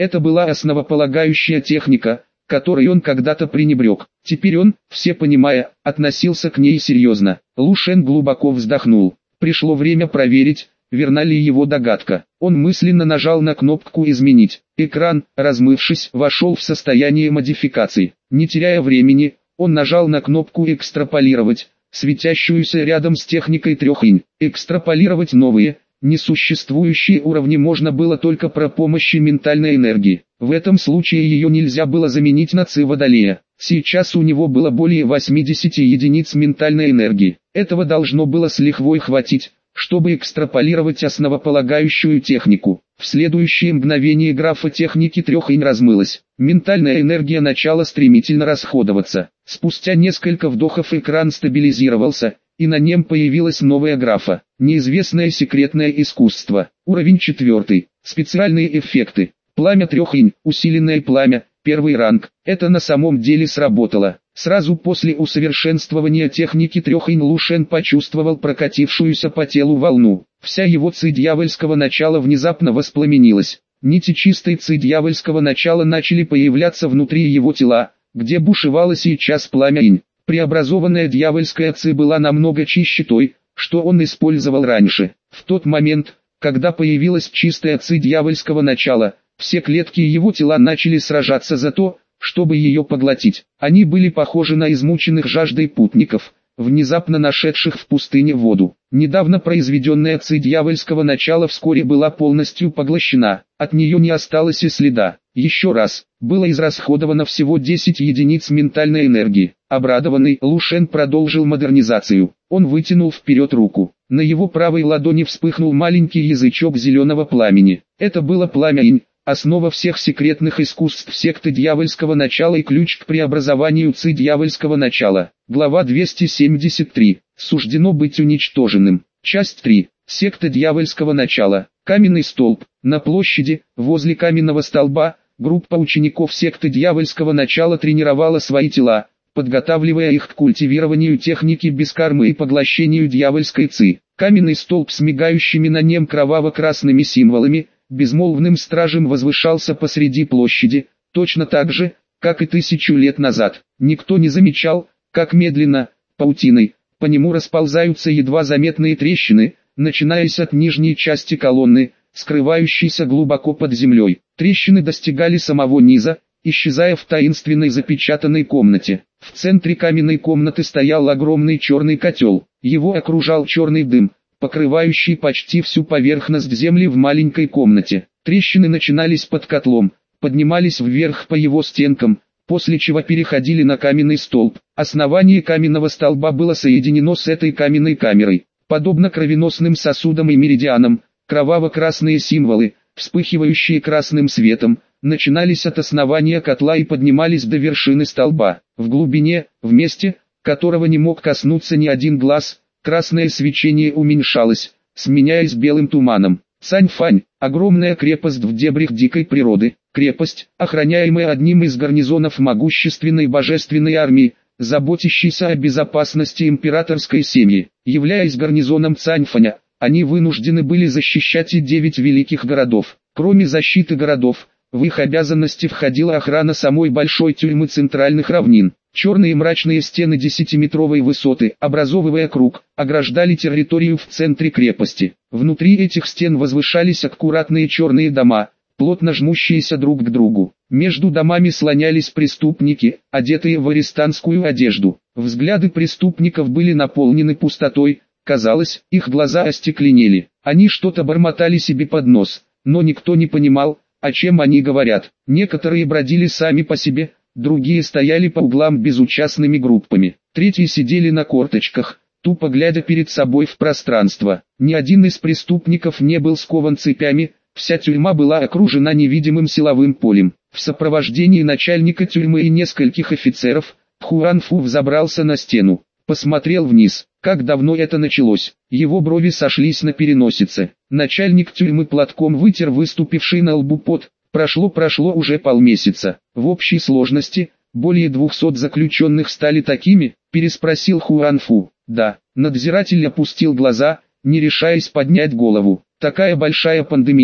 Это была основополагающая техника, которой он когда-то пренебрег. Теперь он, все понимая, относился к ней серьезно. Лу Шен глубоко вздохнул. Пришло время проверить, верна ли его догадка. Он мысленно нажал на кнопку «Изменить». Экран, размывшись, вошел в состояние модификации. Не теряя времени, он нажал на кнопку «Экстраполировать», светящуюся рядом с техникой 3 инь. Экстраполировать новые, несуществующие уровни можно было только при помощи ментальной энергии. В этом случае ее нельзя было заменить на ци Водолея. Сейчас у него было более 80 единиц ментальной энергии. Этого должно было с лихвой хватить, чтобы экстраполировать основополагающую технику. В следующее мгновение графа техники 3 инь размылась. Ментальная энергия начала стремительно расходоваться. Спустя несколько вдохов экран стабилизировался, и на нем появилась новая графа. Неизвестное секретное искусство. Уровень 4. Специальные эффекты. Пламя 3 инь, усиленное пламя, 1 ранг. Это на самом деле сработало. Сразу после усовершенствования техники 3 инь Лу Шен почувствовал прокатившуюся по телу волну. Вся его ци дьявольского начала внезапно воспламенилась. Нити чистой ци дьявольского начала начали появляться внутри его тела, где бушевало сейчас пламя инь. Преобразованная дьявольская ци была намного чище той, что он использовал раньше. В тот момент, когда появилась чистая ци дьявольского начала, все клетки его тела начали сражаться за то, чтобы ее поглотить. Они были похожи на измученных жаждой путников, внезапно нашедших в пустыне воду. Недавно произведенная ци дьявольского начала вскоре была полностью поглощена, от нее не осталось и следа. Еще раз, было израсходовано всего 10 единиц ментальной энергии. Обрадованный, Лу Шен продолжил модернизацию. Он вытянул вперед руку. На его правой ладони вспыхнул маленький язычок зеленого пламени. Это было пламя инь, основа всех секретных искусств секты дьявольского начала и ключ к преобразованию ци дьявольского начала. Глава 273. Суждено быть уничтоженным. Часть 3. Секта дьявольского начала. Каменный столб. На площади, возле каменного столба, группа учеников секты дьявольского начала тренировала свои тела, подготавливая их к культивированию техники бескармы и поглощению дьявольской ци. Каменный столб с мигающими на нем кроваво-красными символами, безмолвным стражем возвышался посреди площади, точно так же, как и 1000 лет назад. Никто не замечал, как медленно, паутиной, по нему расползаются едва заметные трещины, начинаясь от нижней части колонны, скрывающейся глубоко под землей. Трещины достигали самого низа, исчезая в таинственной запечатанной комнате. В центре каменной комнаты стоял огромный черный котел. Его окружал черный дым, покрывающий почти всю поверхность земли в маленькой комнате. Трещины начинались под котлом, поднимались вверх по его стенкам, после чего переходили на каменный столб. Основание каменного столба было соединено с этой каменной камерой. Подобно кровеносным сосудам и меридианам, кроваво-красные символы, вспыхивающие красным светом, начинались от основания котла и поднимались до вершины столба. В глубине, в месте, которого не мог коснуться ни один глаз, красное свечение уменьшалось, сменяясь белым туманом. Цань-Фань, огромная крепость в дебрях дикой природы, крепость, охраняемая одним из гарнизонов могущественной божественной армии, заботящейся о безопасности императорской семьи. Являясь гарнизоном Цань-Фаня, они вынуждены были защищать и 9 великих городов. Кроме защиты городов, в их обязанности входила охрана самой большой тюрьмы центральных равнин. Черные мрачные стены 10-метровой высоты, образовывая круг, ограждали территорию в центре крепости. Внутри этих стен возвышались аккуратные черные дома, плотно жмущиеся друг к другу. Между домами слонялись преступники, одетые в арестантскую одежду. Взгляды преступников были наполнены пустотой, казалось, их глаза остекленели. Они что-то бормотали себе под нос, но никто не понимал, о чем они говорят. Некоторые бродили сами по себе, другие стояли по углам безучастными группами. Третьи сидели на корточках, тупо глядя перед собой в пространство. Ни один из преступников не был скован цепями, вся тюрьма была окружена невидимым силовым полем. В сопровождении начальника тюрьмы и нескольких офицеров, Хуанфу взобрался на стену, посмотрел вниз. Как давно это началось? Его брови сошлись на переносице. Начальник тюрьмы платком вытер выступивший на лбу пот. Прошло уже полмесяца. В общей сложности, более 200 заключенных стали такими, переспросил Хуанфу. Да, надзиратель опустил глаза, не решаясь поднять голову. Такая большая пандемия,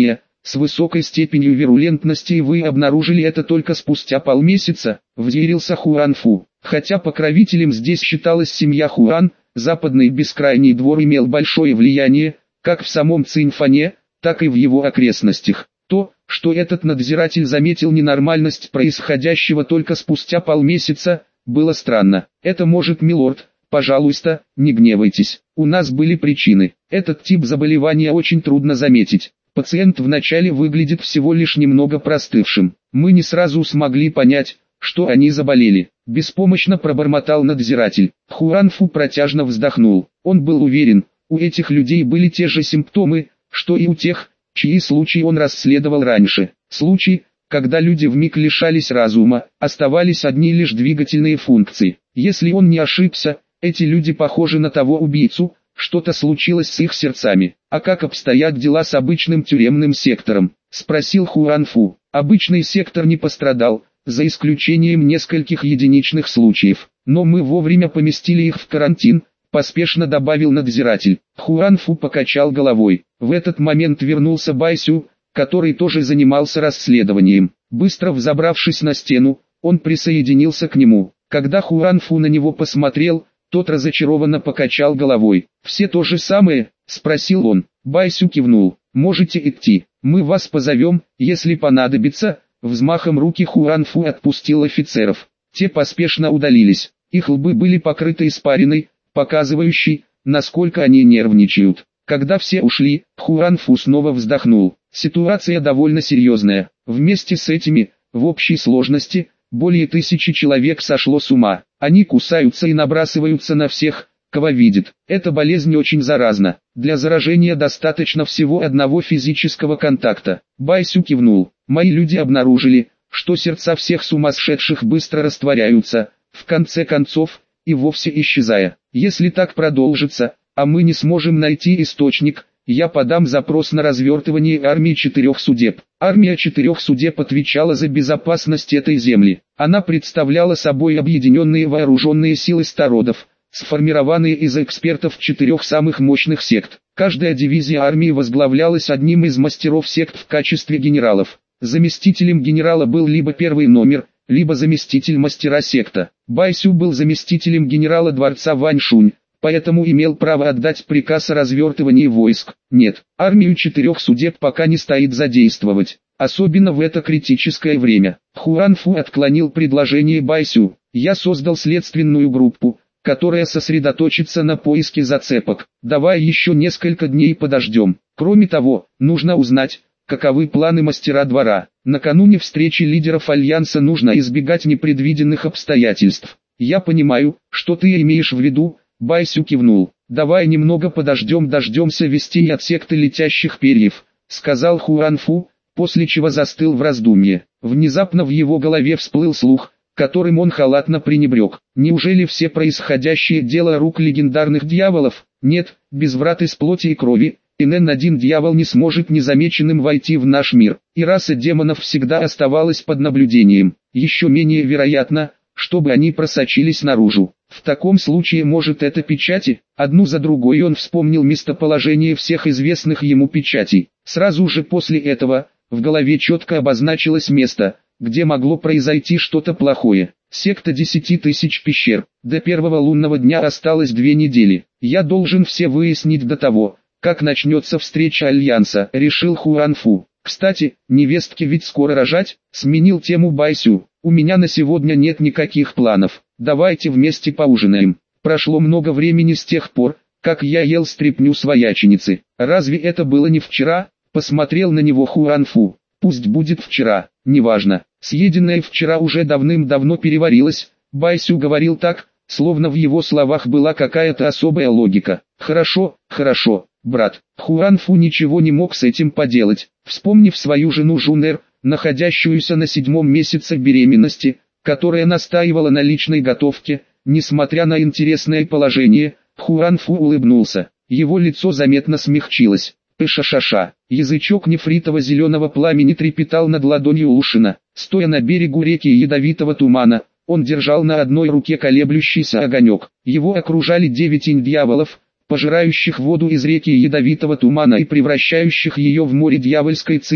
с высокой степенью вирулентности, и вы обнаружили это только спустя полмесяца, взъярился Хуанфу. Хотя покровителем здесь считалась семья Хуан, западный бескрайний двор имел большое влияние, как в самом Цинфане, так и в его окрестностях. То, что этот надзиратель заметил ненормальность происходящего только спустя полмесяца, было странно. «Это может, милорд, пожалуйста, не гневайтесь. У нас были причины. Этот тип заболевания очень трудно заметить. Пациент вначале выглядит всего лишь немного простывшим. Мы не сразу смогли понять, что они заболели», — беспомощно пробормотал надзиратель. Хуанфу протяжно вздохнул. Он был уверен, у этих людей были те же симптомы, что и у тех, чьи случаи он расследовал раньше. Случаи, когда люди вмиг лишались разума, оставались одни лишь двигательные функции. Если он не ошибся, эти люди похожи на того убийцу, что-то случилось с их сердцами. «А как обстоят дела с обычным тюремным сектором?» — спросил Хуанфу. «Обычный сектор не пострадал, за исключением нескольких единичных случаев. Но мы вовремя поместили их в карантин», — поспешно добавил надзиратель. Хуанфу покачал головой. В этот момент вернулся Байсю, который тоже занимался расследованием. Быстро взобравшись на стену, он присоединился к нему. Когда Хуанфу на него посмотрел, тот разочарованно покачал головой. «Все то же самое?» — спросил он. Байсю кивнул. «Можете идти, мы вас позовем, если понадобится». Взмахом руки Хуанфу отпустил офицеров. Те поспешно удалились. Их лбы были покрыты испариной, показывающей, насколько они нервничают. Когда все ушли, Хуанфу снова вздохнул. Ситуация довольно серьезная. Вместе с этими, в общей сложности, более 1000 человек сошло с ума. Они кусаются и набрасываются на всех, кого видят. Эта болезнь очень заразна. Для заражения достаточно всего одного физического контакта. Байсю кивнул. Мои люди обнаружили, что сердца всех сумасшедших быстро растворяются, в конце концов, и вовсе исчезая. Если так продолжится, а мы не сможем найти источник, я подам запрос на развертывание армии 4 судеб. Армия 4 судеб отвечала за безопасность этой земли. Она представляла собой объединенные вооруженные силы стародов, сформированные из экспертов 4 самых мощных сект. Каждая дивизия армии возглавлялась одним из мастеров сект в качестве генералов. Заместителем генерала был либо первый номер, либо заместитель мастера секта. Байсю был заместителем генерала дворца Ваньшунь, поэтому имел право отдать приказ о развертывании войск. Нет, армию 4 судеб пока не стоит задействовать, особенно в это критическое время. Хуанфу отклонил предложение Байсю. «Я создал следственную группу, которая сосредоточится на поиске зацепок. Давай еще несколько дней подождем. Кроме того, нужно узнать, каковы планы мастера двора. Накануне встречи лидеров Альянса нужно избегать непредвиденных обстоятельств. Я понимаю, что ты имеешь в виду». Байсю кивнул. «Давай немного подождем, дождемся вестей от секты летящих перьев», — сказал Хуанфу, после чего застыл в раздумье. Внезапно в его голове всплыл слух, которым он халатно пренебрег. Неужели все происходящее дело рук легендарных дьяволов? Нет, без врат из плоти и крови, НН-1 дьявол не сможет незамеченным войти в наш мир, и раса демонов всегда оставалась под наблюдением. Еще менее вероятно, чтобы они просочились наружу. В таком случае, может, это печати? Одну за другой он вспомнил местоположение всех известных ему печатей. Сразу же после этого, в голове четко обозначилось место, где могло произойти что-то плохое. Секта 10 тысяч пещер. До первого лунного дня осталось 2 недели. Я должен все выяснить до того, как начнется встреча Альянса, решил Хуанфу. Кстати, невестке ведь скоро рожать, сменил тему Байсю. У меня на сегодня нет никаких планов. Давайте вместе поужинаем. Прошло много времени с тех пор, как я ел стряпню свояченицы. Разве это было не вчера? Посмотрел на него Хуанфу. Пусть будет вчера, неважно. Съеденное вчера уже давным-давно переварилось. Байсю говорил так, словно в его словах была какая-то особая логика. Хорошо, хорошо, брат. Хуанфу ничего не мог с этим поделать. Вспомнив свою жену Жунер, находящуюся на 7-м месяце беременности, которая настаивала на личной готовке, несмотря на интересное положение, Хуанфу улыбнулся. Его лицо заметно смягчилось. Пыша-ша-ша. Язычок нефритово-зеленого пламени трепетал над ладонью Лушина. Стоя на берегу реки ядовитого тумана, он держал на одной руке колеблющийся огонек. Его окружали 9 инь-дьяволов, пожирающих воду из реки ядовитого тумана и превращающих ее в море дьявольской ци,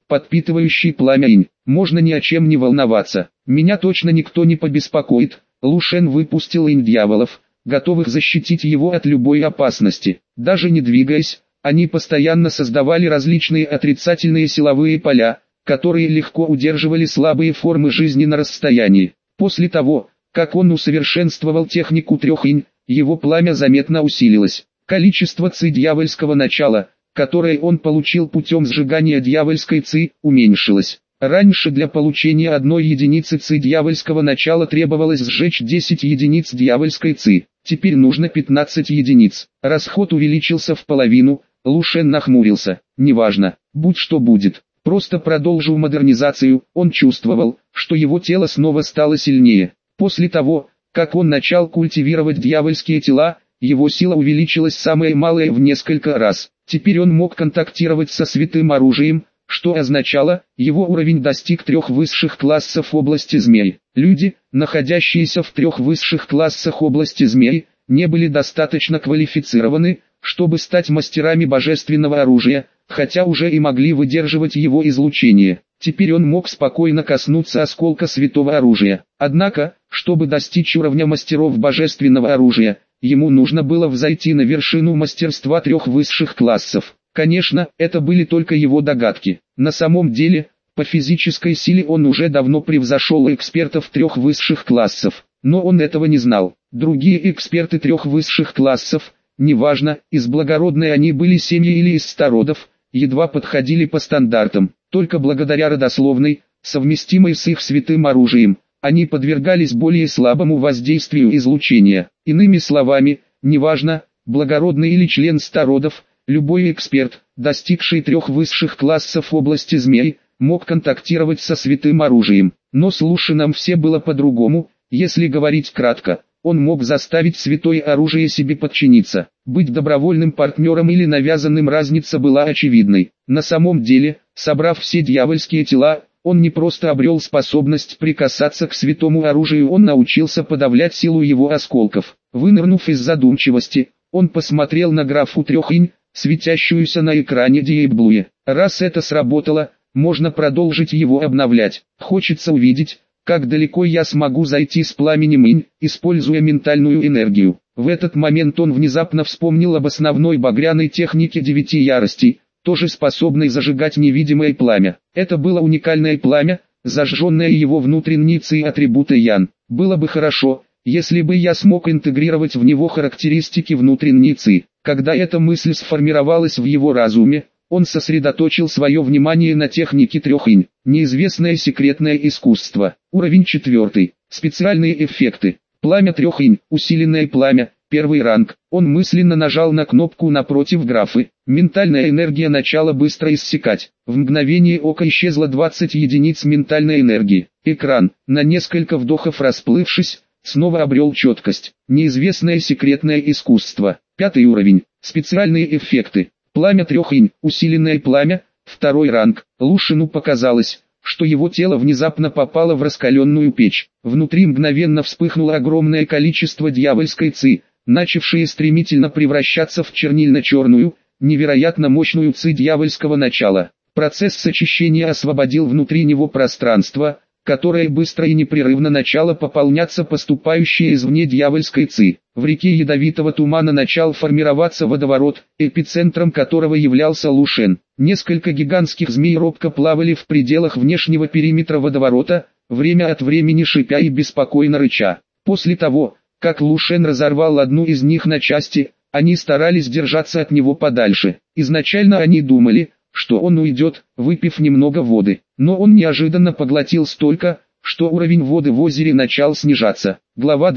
подпитывающий пламя инь. Можно ни о чем не волноваться. Меня точно никто не побеспокоит. Лу Шен выпустил инь дьяволов, готовых защитить его от любой опасности. Даже не двигаясь, они постоянно создавали различные отрицательные силовые поля, которые легко удерживали слабые формы жизни на расстоянии. После того, как он усовершенствовал технику трех инь, его пламя заметно усилилось. Количество ци дьявольского начала, которое он получил путем сжигания дьявольской ци, уменьшилось. Раньше для получения одной единицы ци дьявольского начала требовалось сжечь 10 единиц дьявольской ци. Теперь нужно 15 единиц. Расход увеличился в половину. Лу Шен нахмурился. Неважно, будь что будет. Просто продолжу модернизацию. Он чувствовал, что его тело снова стало сильнее. После того, как он начал культивировать дьявольские тела, его сила увеличилась самое малое в несколько раз. Теперь он мог контактировать со святым оружием, что означало, его уровень достиг 3 высших классов области змей. Люди, находящиеся в 3 высших классах области змей, не были достаточно квалифицированы, чтобы стать мастерами божественного оружия, хотя уже и могли выдерживать его излучение. Теперь он мог спокойно коснуться осколка святого оружия. Однако, чтобы достичь уровня мастеров божественного оружия, ему нужно было взойти на вершину мастерства 3 высших классов. Конечно, это были только его догадки. На самом деле, по физической силе он уже давно превзошел экспертов 3 высших классов. Но он этого не знал. Другие эксперты 3 высших классов, неважно, из благородной они были семьи или из стародов, едва подходили по стандартам. Только благодаря родословной, совместимой с их святым оружием, они подвергались более слабому воздействию излучения. Иными словами, неважно, благородный или член стародов, любой эксперт, достигший 3 высших классов области змей, мог контактировать со святым оружием. Но с Лу Шеном все было по-другому. Если говорить кратко, он мог заставить святое оружие себе подчиниться. Быть добровольным партнером или навязанным, разница была очевидной. На самом деле, собрав все дьявольские тела, он не просто обрел способность прикасаться к святому оружию, он научился подавлять силу его осколков. Вынырнув из задумчивости, он посмотрел на графу 3 инь, светящуюся на экране Диэблуе. Раз это сработало, можно продолжить его обновлять. Хочется увидеть, как далеко я смогу зайти с пламенем инь, используя ментальную энергию. В этот момент он внезапно вспомнил об основной багряной технике 9 яростей, тоже способной зажигать невидимое пламя. Это было уникальное пламя, зажженное его внутренней ци атрибута Ян. Было бы хорошо, если бы я смог интегрировать в него характеристики внутренней ци. Когда эта мысль сформировалась в его разуме, он сосредоточил свое внимание на технике 3 инь. Неизвестное секретное искусство. Уровень 4. Специальные эффекты. Пламя 3 инь. Усиленное пламя. 1 ранг. Он мысленно нажал на кнопку напротив графы. Ментальная энергия начала быстро иссякать. В мгновение ока исчезло 20 единиц ментальной энергии. Экран, на несколько вдохов расплывшись, снова обрел четкость. Неизвестное секретное искусство. 5 уровень. Специальные эффекты. Пламя 3 инь. Усиленное пламя. 2 ранг. Лу Шену показалось, что его тело внезапно попало в раскаленную печь. Внутри мгновенно вспыхнуло огромное количество дьявольской ци, начавшие стремительно превращаться в чернильно-черную, невероятно мощную ци дьявольского начала. Процесс сочищения освободил внутри него пространство, которое быстро и непрерывно начало пополняться поступающей извне дьявольской ци. В реке ядовитого тумана начал формироваться водоворот, эпицентром которого являлся Лу Шен. Несколько гигантских змей робко плавали в пределах внешнего периметра водоворота, время от времени шипя и беспокойно рыча. После того, как Лу Шен разорвал одну из них на части, они старались держаться от него подальше. Изначально они думали, что он уйдет, выпив немного воды. Но он неожиданно поглотил столько, что уровень воды в озере начал снижаться. Глава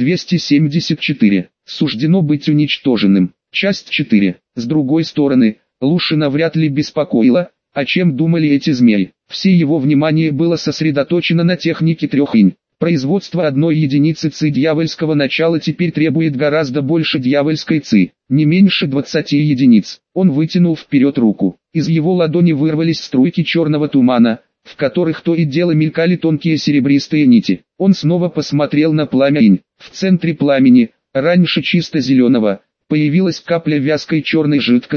274. Суждено быть уничтоженным. Часть 4. С другой стороны, Лу Шена вряд ли беспокоило, о чем думали эти змеи. Все его внимание было сосредоточено на технике 3 инь. Производство одной единицы ци дьявольского начала теперь требует гораздо больше дьявольской ци, не меньше 20 единиц. Он вытянул вперед руку. Из его ладони вырвались струйки черного тумана, в которых то и дело мелькали тонкие серебристые нити. Он снова посмотрел на пламя инь. В центре пламени, раньше чисто зеленого, появилась капля вязкой черной жидкости,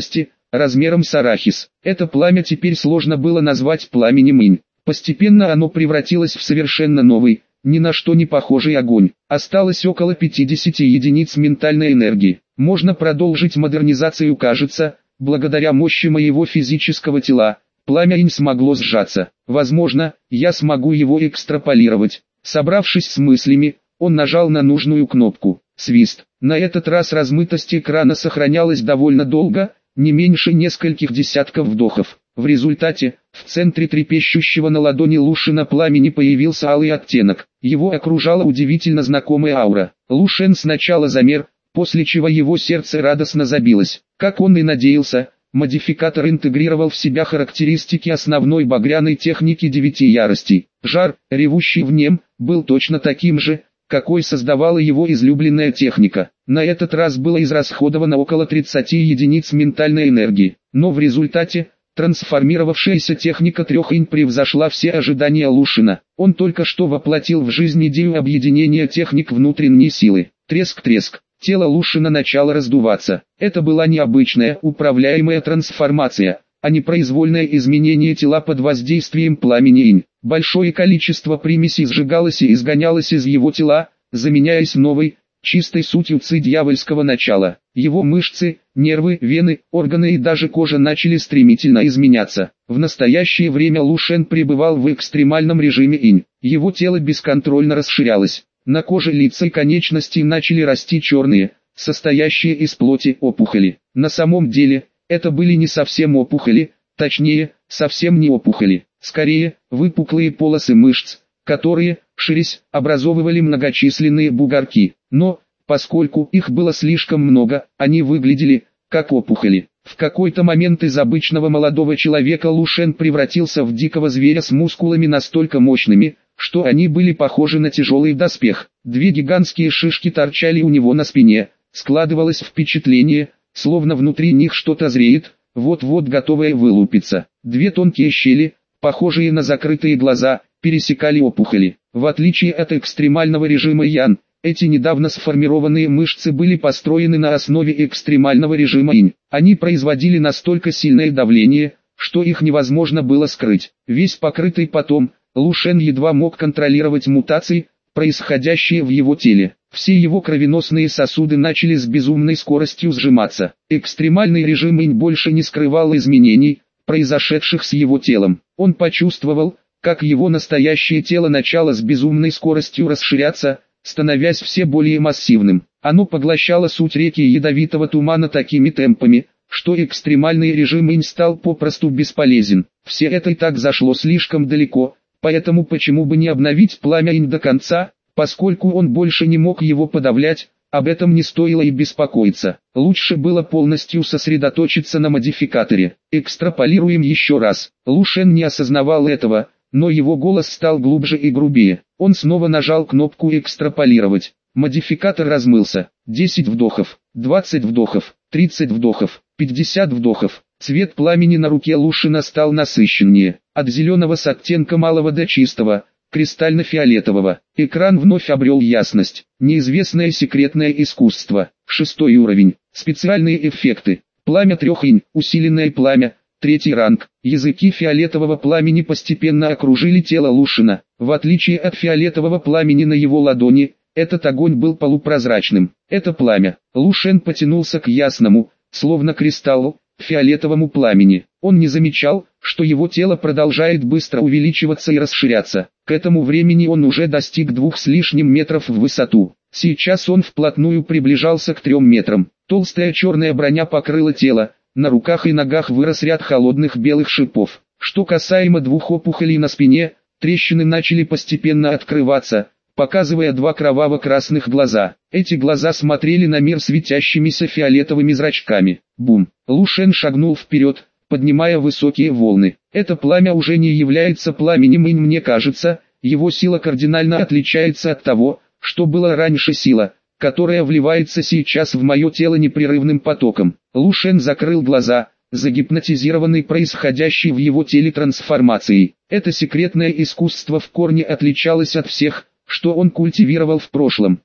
размером с арахис. Это пламя теперь сложно было назвать пламенем инь. Постепенно оно превратилось в совершенно новый, ни на что не похожий огонь. Осталось около 50 единиц ментальной энергии. Можно продолжить модернизацию, кажется, благодаря мощи моего физического тела. Пламя инь смогло сжаться. Возможно, я смогу его экстраполировать. Собравшись с мыслями, он нажал на нужную кнопку. Свист. На этот раз размытость экрана сохранялась довольно долго, не меньше нескольких десятков вдохов. В результате, в центре трепещущего на ладони Лушена пламени появился алый оттенок. Его окружала удивительно знакомая аура. Лушен сначала замер, после чего его сердце радостно забилось. Как он и надеялся, модификатор интегрировал в себя характеристики основной багряной техники 9 яростей. Жар, ревущий в нем, был точно таким же, какой создавала его излюбленная техника. На этот раз было израсходовано около 30 единиц ментальной энергии, но в результате, трансформировавшаяся техника трех инь превзошла все ожидания Лушена. Он только что воплотил в жизнь идею объединения техник внутренней силы. Треск-треск. Тело Лушена начало раздуваться. Это была необычная, управляемая трансформация, а не произвольное изменение тела под воздействием пламени инь. Большое количество примесей сжигалось и изгонялось из его тела, заменяясь новой, чистой сутью ци дьявольского начала. Его мышцы, нервы, вены, органы и даже кожа начали стремительно изменяться. В настоящее время Лушен пребывал в экстремальном режиме инь. Его тело бесконтрольно расширялось. На коже лица и конечностей начали расти черные, состоящие из плоти опухоли. На самом деле, это были не совсем опухоли, точнее, совсем не опухоли. Скорее, выпуклые полосы мышц, которые, ширясь, образовывали многочисленные бугорки. Но, поскольку их было слишком много, они выглядели, как опухоли. В какой-то момент из обычного молодого человека Лушен превратился в дикого зверя с мускулами настолько мощными, что они были похожи на тяжелый доспех. Две гигантские шишки торчали у него на спине. Складывалось впечатление, словно внутри них что-то зреет, вот-вот готовое вылупиться. Две тонкие щели, похожие на закрытые глаза, пересекали опухоли. В отличие от экстремального режима Ян, эти недавно сформированные мышцы были построены на основе экстремального режима Инь. Они производили настолько сильное давление, что их невозможно было скрыть. Весь покрытый потом, Лушен едва мог контролировать мутации, происходящие в его теле. Все его кровеносные сосуды начали с безумной скоростью сжиматься. Экстремальный режим Инь больше не скрывал изменений, произошедших с его телом. Он почувствовал, как его настоящее тело начало с безумной скоростью расширяться, становясь все более массивным. Оно поглощало суть реки ядовитого тумана такими темпами, что экстремальный режим Инь стал попросту бесполезен. Все это и так зашло слишком далеко, поэтому почему бы не обновить пламя Инь до конца, поскольку он больше не мог его подавлять, об этом не стоило и беспокоиться. Лучше было полностью сосредоточиться на модификаторе. Экстраполируем еще раз. Лушен не осознавал этого, но его голос стал глубже и грубее. Он снова нажал кнопку «Экстраполировать». Модификатор размылся. 10 вдохов, 20 вдохов, 30 вдохов, 50 вдохов. Цвет пламени на руке Лушена стал насыщеннее. От зеленого с оттенком алого до чистого, кристально-фиолетового. Экран вновь обрел ясность. Неизвестное секретное искусство. 6-й уровень. Специальные эффекты. Пламя трех инь. Усиленное пламя. 3-й ранг. Языки фиолетового пламени постепенно окружили тело Лушена. В отличие от фиолетового пламени на его ладони, этот огонь был полупрозрачным. Это пламя. Лушен потянулся к ясному, словно кристаллу, фиолетовому пламени. Он не замечал, что его тело продолжает быстро увеличиваться и расширяться. К этому времени он уже достиг 2 с лишним метров в высоту. Сейчас он вплотную приближался к 3 метрам. Толстая черная броня покрыла тело, на руках и ногах вырос ряд холодных белых шипов. Что касаемо 2 опухолей на спине, трещины начали постепенно открываться, показывая 2 кроваво-красных глаза. Эти глаза смотрели на мир светящимися фиолетовыми зрачками. Бум! Лушен шагнул вперед, поднимая высокие волны. Это пламя уже не является пламенем Инь, мне кажется, его сила кардинально отличается от того, что было раньше сила, которая вливается сейчас в мое тело непрерывным потоком. Лушен закрыл глаза, загипнотизированный происходящей в его теле трансформацией. Это секретное искусство в корне отличалось от всех, что он культивировал в прошлом.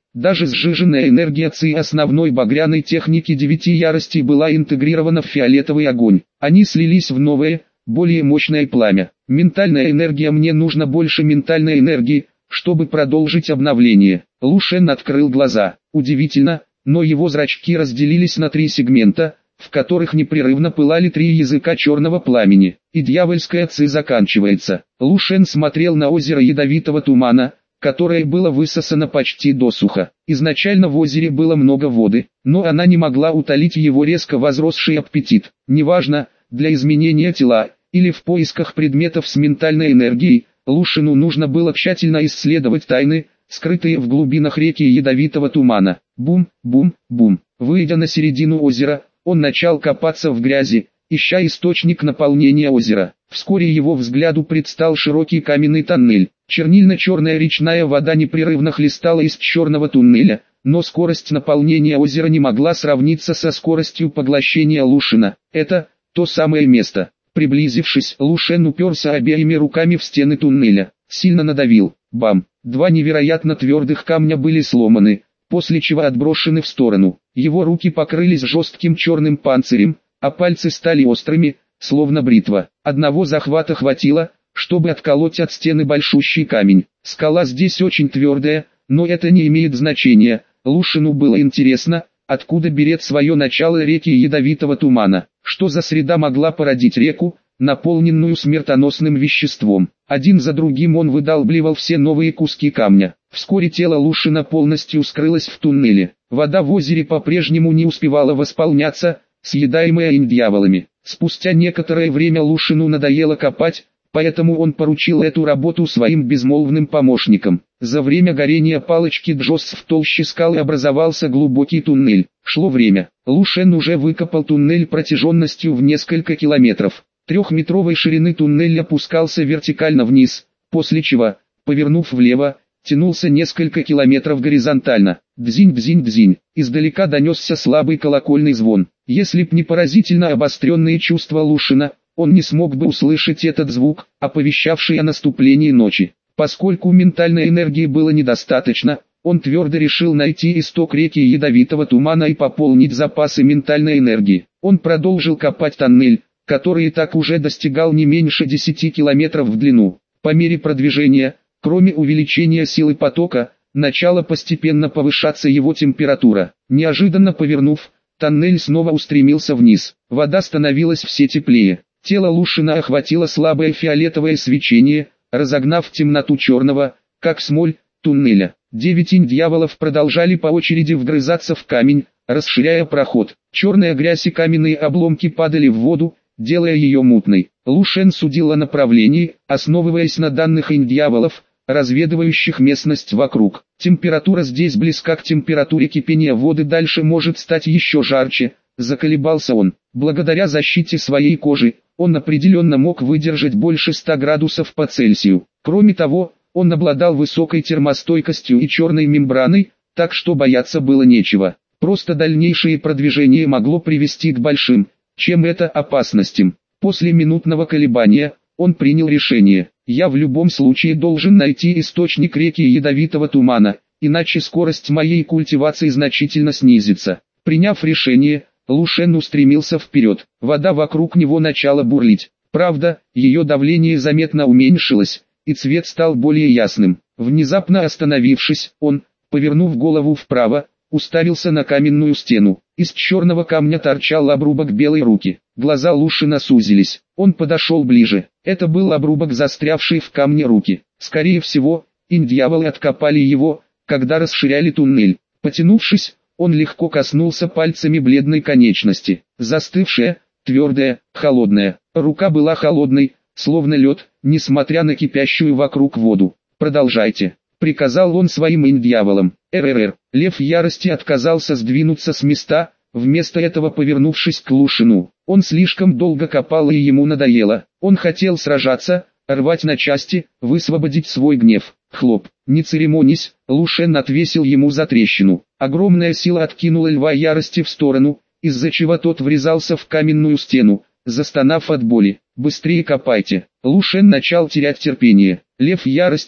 Даже сжиженная энергия ЦИ основной багряной техники 9 яростей была интегрирована в фиолетовый огонь. Они слились в новое, более мощное пламя. Ментальная энергия, мне нужно больше ментальной энергии, чтобы продолжить обновление. Лу Шен открыл глаза. Удивительно, но его зрачки разделились на 3 сегмента, в которых непрерывно пылали 3 языка черного пламени. И дьявольская ци заканчивается. Лу Шен смотрел на озеро ядовитого тумана, которое было высосано почти досуха. Изначально в озере было много воды, но она не могла утолить его резко возросший аппетит. Неважно, для изменения тела, или в поисках предметов с ментальной энергией, Лу Шену нужно было тщательно исследовать тайны, скрытые в глубинах реки ядовитого тумана. Бум, бум, бум. Выйдя на середину озера, он начал копаться в грязи, ища источник наполнения озера. Вскоре его взгляду предстал широкий каменный тоннель. Чернильно-черная речная вода непрерывно хлестала из черного туннеля, но скорость наполнения озера не могла сравниться со скоростью поглощения Лу Шена. Это то самое место. Приблизившись, Лу Шен уперся обеими руками в стены туннеля, сильно надавил. Бам! 2 невероятно твердых камня были сломаны, после чего отброшены в сторону. Его руки покрылись жестким черным панцирем, а пальцы стали острыми, словно бритва. Одного захвата хватило, чтобы отколоть от стены большущий камень. Скала здесь очень твердая, но это не имеет значения. Лу Шену было интересно, откуда берет свое начало реки ядовитого тумана. Что за среда могла породить реку, наполненную смертоносным веществом? Один за другим он выдалбливал все новые куски камня. Вскоре тело Лу Шена полностью скрылось в туннеле. Вода в озере по-прежнему не успевала восполняться, съедаемая инь-дьяволами. Спустя некоторое время Лу Шену надоело копать, поэтому он поручил эту работу своим безмолвным помощникам. За время горения палочки Джосс в толще скалы образовался глубокий туннель. Шло время. Лу Шен уже выкопал туннель протяженностью в несколько километров. 3-метровой ширины туннель опускался вертикально вниз, после чего, повернув влево, тянулся несколько километров горизонтально. Бзинь-бзинь-бзинь. Издалека донесся слабый колокольный звон. Если б не поразительно обостренные чувства Лу Шена, он не смог бы услышать этот звук, оповещавший о наступлении ночи. Поскольку ментальной энергии было недостаточно, он твердо решил найти исток реки ядовитого тумана и пополнить запасы ментальной энергии. Он продолжил копать тоннель, который и так уже достигал не меньше 10 километров в длину. По мере продвижения, кроме увеличения силы потока, начала постепенно повышаться его температура. Неожиданно повернув, тоннель снова устремился вниз. Вода становилась все теплее. Тело Лу Шена охватило слабое фиолетовое свечение, разогнав темноту черного, как смоль, туннеля. 9 инь-дьяволов продолжали по очереди вгрызаться в камень, расширяя проход. Черная грязь и каменные обломки падали в воду, делая ее мутной. Лу Шен судил о направлении, основываясь на данных инь-дьяволов, разведывающих местность вокруг. Температура здесь близка к температуре кипения воды, дальше может стать еще жарче, заколебался он. Благодаря защите своей кожи, он определенно мог выдержать больше 100 градусов по Цельсию. Кроме того, он обладал высокой термостойкостью и черной мембраной, так что бояться было нечего. Просто дальнейшее продвижение могло привести к большим, чем это, опасностям. После минутного колебания, он принял решение. Я в любом случае должен найти источник реки ядовитого тумана, иначе скорость моей культивации значительно снизится. Приняв решение, Лу Шен устремился вперед. Вода вокруг него начала бурлить. Правда, ее давление заметно уменьшилось, и цвет стал более ясным. Внезапно остановившись, он, повернув голову вправо, уставился на каменную стену. Из черного камня торчал обрубок белой руки. Глаза Лу Шена сузились. Он подошел ближе. Это был обрубок, застрявший в камне руки. Скорее всего, инь-дьяволы откопали его, когда расширяли туннель. Потянувшись, он легко коснулся пальцами бледной конечности. Застывшая, твердая, холодная. Рука была холодной, словно лед, несмотря на кипящую вокруг воду. «Продолжайте», — приказал он своим инь-дьяволам. РРР. Лев в ярости отказался сдвинуться с места, вместо этого повернувшись к Лу Шену. Он слишком долго копал и ему надоело. Он хотел сражаться, рвать на части, высвободить свой гнев. Хлоп. Не церемонясь, Лу Шен отвесил ему затрещину. Огромная сила откинула льва ярости в сторону, из-за чего тот врезался в каменную стену, застонав от боли. «Быстрее копайте». Лу Шен начал терять терпение. Лев ярости,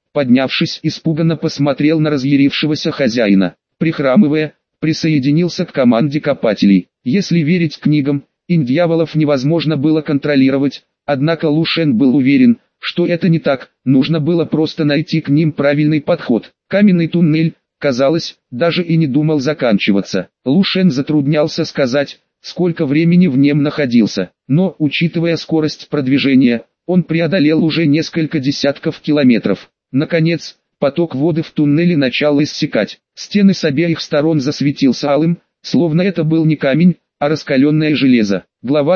Поднявшись, испуганно посмотрел на разъярившегося хозяина. Прихрамывая, присоединился к команде копателей. Если верить книгам, инь-дьяволов невозможно было контролировать, однако Лу Шен был уверен, что это не так, нужно было просто найти к ним правильный подход. Каменный туннель, казалось, даже и не думал заканчиваться. Лу Шен затруднялся сказать, сколько времени в нем находился, но, учитывая скорость продвижения, он преодолел уже несколько десятков километров. Наконец, поток воды в туннеле начал иссякать. Стены с обеих сторон засветился алым, словно это был не камень, а раскаленное железо. Глава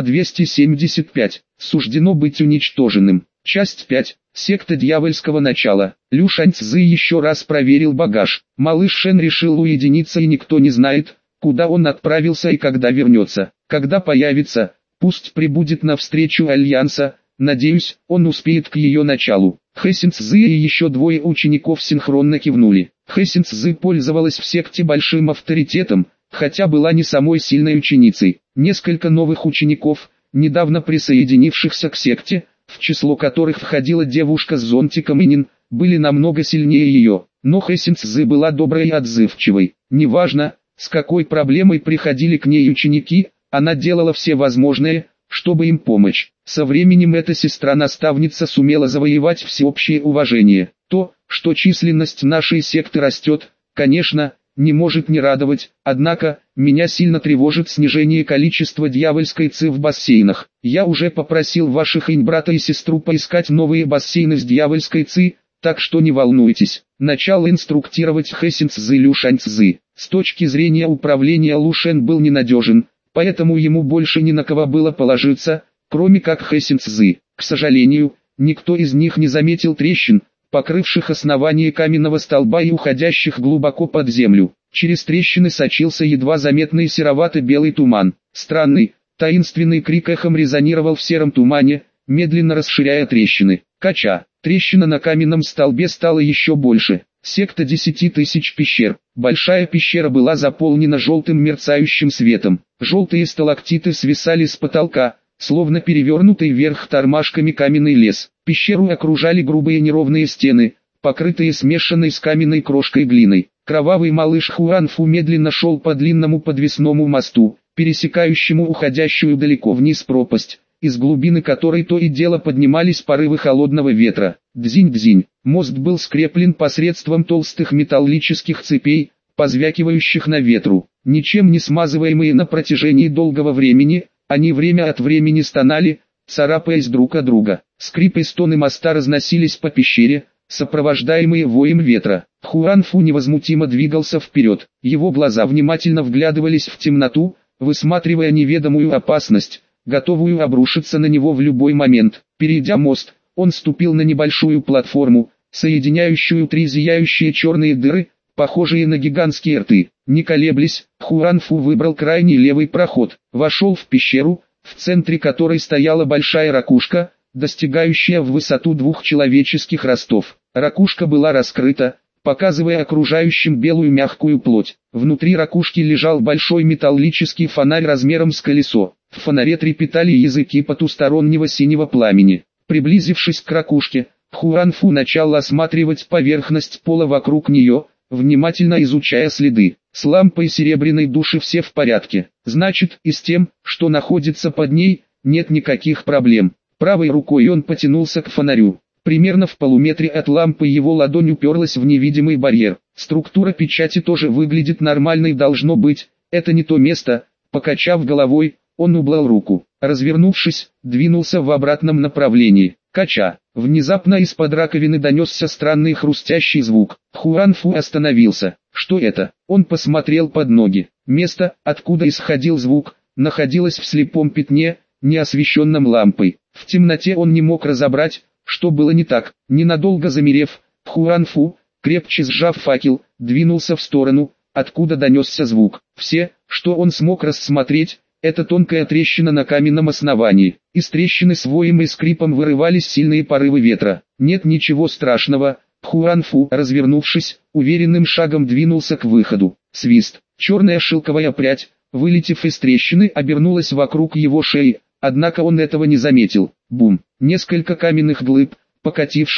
275. Суждено быть уничтоженным. Часть 5. Секта дьявольского начала. Лю Шаньцзы еще раз проверил багаж. Малыш Шен решил уединиться, и никто не знает, куда он отправился и когда вернется. Когда появится, пусть прибудет на встречу Альянса, надеюсь, он успеет к ее началу. Хэсинцзы и еще двое учеников синхронно кивнули. Хэсинцзы пользовалась в секте большим авторитетом, хотя была не самой сильной ученицей. Несколько новых учеников, недавно присоединившихся к секте, в число которых входила девушка с зонтиком Инин, были намного сильнее ее. Но Хэсинцзы была доброй и отзывчивой. Неважно, с какой проблемой приходили к ней ученики, она делала все возможное, чтобы им помочь. Со временем эта сестра-наставница сумела завоевать всеобщее уважение. То, что численность нашей секты растет, конечно, не может не радовать, однако, меня сильно тревожит снижение количества дьявольской ци в бассейнах. Я уже попросил ваших инь-брата и сестру поискать новые бассейны с дьявольской ци, так что не волнуйтесь. Начал инструктировать Хэсинцзы Лю Шаньцзы. С точки зрения управления Лу Шен был ненадежен, поэтому ему больше ни на кого было положиться, кроме как Хэсинцзы. К сожалению, никто из них не заметил трещин, покрывших основание каменного столба и уходящих глубоко под землю. Через трещины сочился едва заметный серовато-белый туман. Странный, таинственный крик эхом резонировал в сером тумане, медленно расширяя трещины. Кача. Трещина на каменном столбе стала еще больше. Секта 10 тысяч пещер. Большая пещера была заполнена желтым мерцающим светом. Желтые сталактиты свисали с потолка, словно перевернутый вверх тормашками каменный лес. Пещеру окружали грубые неровные стены, покрытые смешанной с каменной крошкой глиной. Кровавый малыш Хуанфу медленно шел по длинному подвесному мосту, пересекающему уходящую далеко вниз пропасть, из глубины которой то и дело поднимались порывы холодного ветра. Дзинь-дзинь. Мост был скреплен посредством толстых металлических цепей, позвякивающих на ветру. Ничем не смазываемые на протяжении долгого времени, они время от времени стонали, царапаясь друг о друга. Скрип и стоны моста разносились по пещере, сопровождаемые воем ветра. Хуанфу невозмутимо двигался вперед. Его глаза внимательно вглядывались в темноту, высматривая неведомую опасность, готовую обрушиться на него в любой момент. Перейдя мост, он ступил на небольшую платформу, соединяющую три зияющие черные дыры, похожие на гигантские рты. Не колеблясь, Хуанфу выбрал крайний левый проход, вошел в пещеру, в центре которой стояла большая ракушка, достигающая в высоту 2 человеческих ростов. Ракушка была раскрыта, показывая окружающим белую мягкую плоть. Внутри ракушки лежал большой металлический фонарь размером с колесо. В фонаре трепетали языки потустороннего синего пламени. Приблизившись к ракушке, Хуанфу начал осматривать поверхность пола вокруг нее, внимательно изучая следы. С лампой серебряной души все в порядке. Значит, и с тем, что находится под ней, нет никаких проблем. Правой рукой он потянулся к фонарю. Примерно в полуметре от лампы его ладонь уперлась в невидимый барьер. Структура печати тоже выглядит нормальной, должно быть. Это не то место. Покачав головой, он убрал руку. Развернувшись, двинулся в обратном направлении. Кача. Внезапно из-под раковины донесся странный хрустящий звук. Хуанфу остановился. Что это? Он посмотрел под ноги. Место, откуда исходил звук, находилось в слепом пятне, не освещенном лампой. В темноте он не мог разобрать, что было не так. Ненадолго замерев, Хуанфу, крепче сжав факел, двинулся в сторону, откуда донесся звук. Все, что он смог рассмотреть, это тонкая трещина на каменном основании. Из трещины с воем и скрипом вырывались сильные порывы ветра. Нет ничего страшного. Хуанфу, развернувшись, уверенным шагом двинулся к выходу. Свист. Черная шелковая прядь, вылетев из трещины, обернулась вокруг его шеи, однако он этого не заметил. Бум. Несколько каменных глыб, покатившись,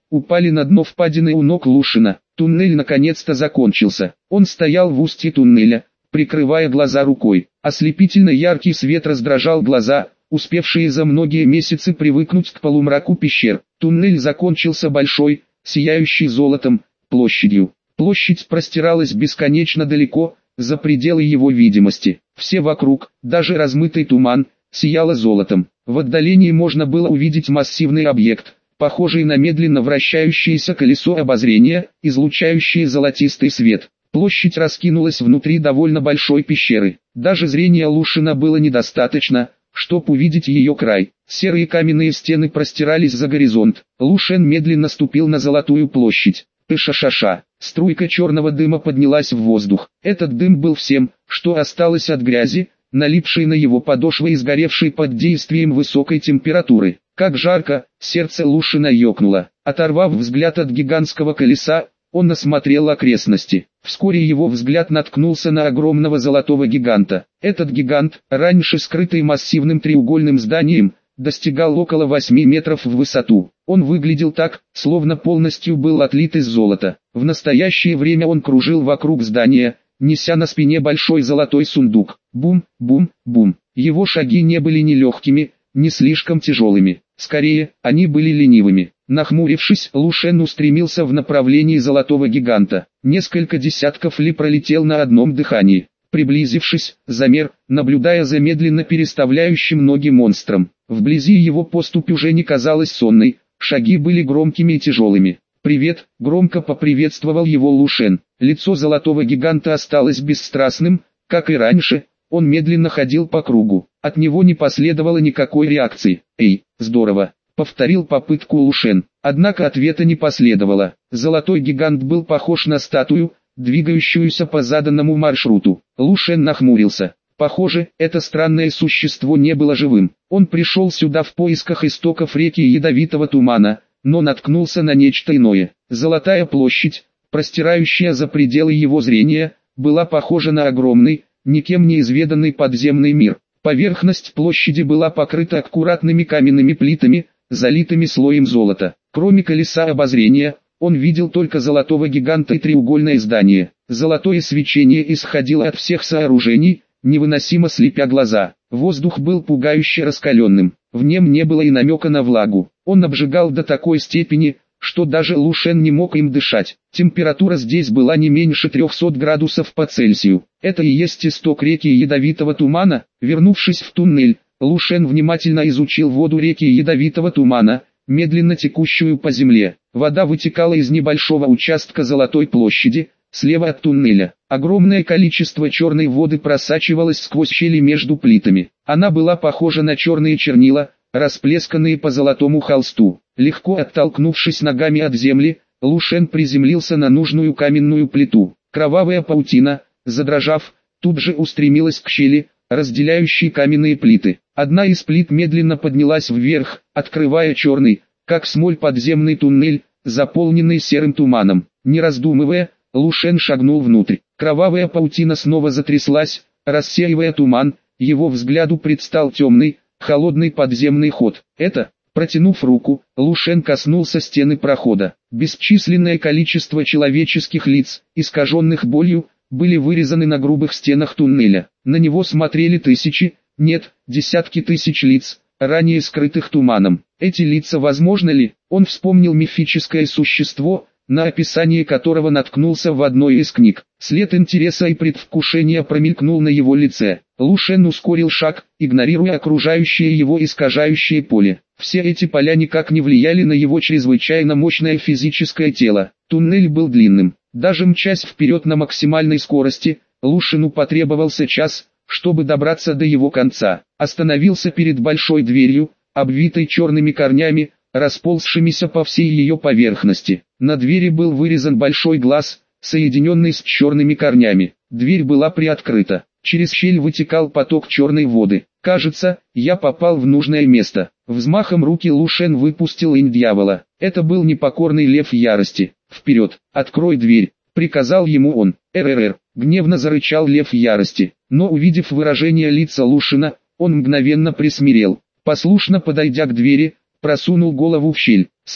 упали на дно впадины у ног Лушина. Туннель наконец-то закончился. Он стоял в устье туннеля, прикрывая глаза рукой. Ослепительно яркий свет раздражал глаза, успевшие за многие месяцы привыкнуть к полумраку пещер. Туннель закончился большой, сияющей золотом, площадью. Площадь простиралась бесконечно далеко, за пределы его видимости. Все вокруг, даже размытый туман, сияло золотом. В отдалении можно было увидеть массивный объект, похожий на медленно вращающееся колесо обозрения, излучающее золотистый свет. Площадь раскинулась внутри довольно большой пещеры. Даже зрения Лушина было недостаточно, чтобы увидеть ее край. Серые каменные стены простирались за горизонт. Лушен медленно ступил на Золотую площадь. Пыша-ша-ша. Струйка черного дыма поднялась в воздух. Этот дым был всем, что осталось от грязи, налипшей на его подошвы и сгоревшей под действием высокой температуры. Как жарко, сердце Лушина ёкнуло. Оторвав взгляд от гигантского колеса, он осмотрел окрестности. Вскоре его взгляд наткнулся на огромного золотого гиганта. Этот гигант, раньше скрытый массивным треугольным зданием, достигал около 8 метров в высоту. Он выглядел так, словно полностью был отлит из золота. В настоящее время он кружил вокруг здания, неся на спине большой золотой сундук. Бум, бум, бум. Его шаги не были ни легкими, ни слишком тяжелыми. Скорее, они были ленивыми. Нахмурившись, Лушен устремился в направлении золотого гиганта. Несколько десятков ли пролетел на одном дыхании. Приблизившись, замер, наблюдая за медленно переставляющим ноги монстром. Вблизи его поступь уже не казалась сонной, шаги были громкими и тяжелыми. «Привет», — громко поприветствовал его Лушен. Лицо золотого гиганта осталось бесстрастным, как и раньше, он медленно ходил по кругу. От него не последовало никакой реакции. «Эй, здорово», — повторил попытку Лушен. Однако ответа не последовало. Золотой гигант был похож на статую, двигающуюся по заданному маршруту. Лушен нахмурился. Похоже, это странное существо не было живым. Он пришел сюда в поисках истоков реки ядовитого тумана, но наткнулся на нечто иное. Золотая площадь, простирающая за пределы его зрения, была похожа на огромный, никем не изведанный подземный мир. Поверхность площади была покрыта аккуратными каменными плитами, залитыми слоем золота. Кроме колеса обозрения, он видел только золотого гиганта и треугольное здание. Золотое свечение исходило от всех сооружений, невыносимо слепя глаза. Воздух был пугающе раскаленным, в нем не было и намека на влагу. Он обжигал до такой степени, что даже Лушен не мог им дышать. Температура здесь была не меньше 300 градусов по Цельсию. Это и есть исток реки ядовитого тумана. Вернувшись в туннель, Лушен внимательно изучил воду реки ядовитого тумана, медленно текущую по земле. Вода вытекала из небольшого участка Золотой площади, слева от туннеля. Огромное количество черной воды просачивалось сквозь щели между плитами. Она была похожа на черные чернила, расплесканные по золотому холсту. Легко оттолкнувшись ногами от земли, Лушен приземлился на нужную каменную плиту. Кровавая паутина, задрожав, тут же устремилась к щели, разделяющей каменные плиты. Одна из плит медленно поднялась вверх, открывая черный, как смоль подземный туннель, заполненный серым туманом. Не раздумывая, Лушен шагнул внутрь. Кровавая паутина снова затряслась, рассеивая туман, его взгляду предстал темный, холодный подземный ход. Протянув руку, Лушен коснулся стены прохода. Бесчисленное количество человеческих лиц, искаженных болью, были вырезаны на грубых стенах туннеля. На него смотрели тысячи, нет, десятки тысяч лиц, ранее скрытых туманом. Эти лица возможно ли? Он вспомнил мифическое существо, на описание которого наткнулся в одной из книг. След интереса и предвкушения промелькнул на его лице. Лушен ускорил шаг, игнорируя окружающее его искажающее поле. Все эти поля никак не влияли на его чрезвычайно мощное физическое тело. Туннель был длинным. Даже мчась вперед на максимальной скорости, Лушину потребовался час, чтобы добраться до его конца. Остановился перед большой дверью, обвитой черными корнями, расползшимися по всей ее поверхности. На двери был вырезан большой глаз, соединенный с черными корнями. Дверь была приоткрыта. Через щель вытекал поток черной воды. Кажется, я попал в нужное место. Взмахом руки Лушен выпустил инь дьявола. Это был непокорный лев ярости. «Вперед, открой дверь», — приказал ему он. «РРР», — гневно зарычал лев ярости. Но увидев выражение лица Лушина, он мгновенно присмирел. Послушно подойдя к двери, просунул голову в щель. Скрип.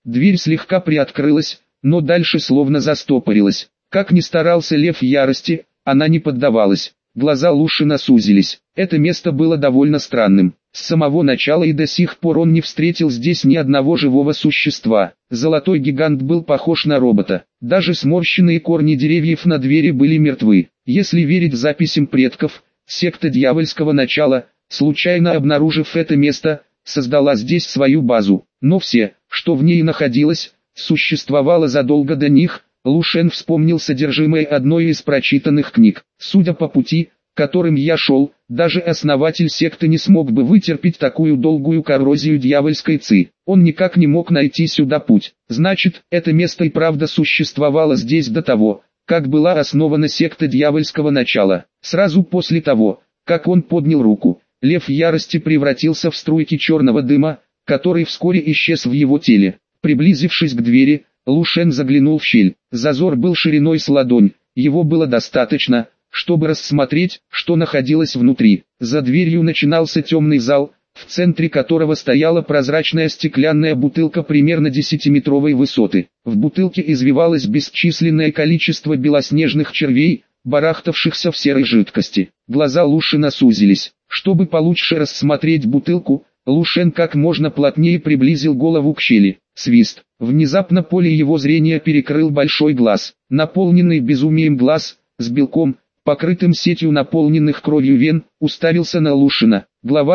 Дверь слегка приоткрылась, но дальше словно застопорилась. Как ни старался Лев в ярости, она не поддавалась. Глаза Лушина сузились. Это место было довольно странным. С самого начала и до сих пор он не встретил здесь ни одного живого существа. Золотой гигант был похож на робота. Даже сморщенные корни деревьев на двери были мертвы. Если верить записям предков, секта дьявольского начала, случайно обнаружив это место, создала здесь свою базу. Но все, что в ней находилось, существовало задолго до них. Лушен вспомнил содержимое одной из прочитанных книг. Судя по пути, которым я шел, даже основатель секты не смог бы вытерпеть такую долгую коррозию дьявольской ци. Он никак не мог найти сюда путь. Значит, это место и правда существовало здесь до того, как была основана секта дьявольского начала. Сразу после того, как он поднял руку, Лев в ярости превратился в струйки черного дыма, который вскоре исчез в его теле. Приблизившись к двери, Лушен заглянул в щель. Зазор был шириной с ладонь, его было достаточно, чтобы рассмотреть, что находилось внутри. За дверью начинался темный зал, в центре которого стояла прозрачная стеклянная бутылка примерно 10-метровой высоты. В бутылке извивалось бесчисленное количество белоснежных червей, барахтавшихся в серой жидкости. Глаза Лушена сузились. Чтобы получше рассмотреть бутылку, Лушен как можно плотнее приблизил голову к щели. Свист. Внезапно поле его зрения перекрыл большой глаз. Наполненный безумием глаз, с белком, покрытым сетью наполненных кровью вен, уставился на Лушена. Глава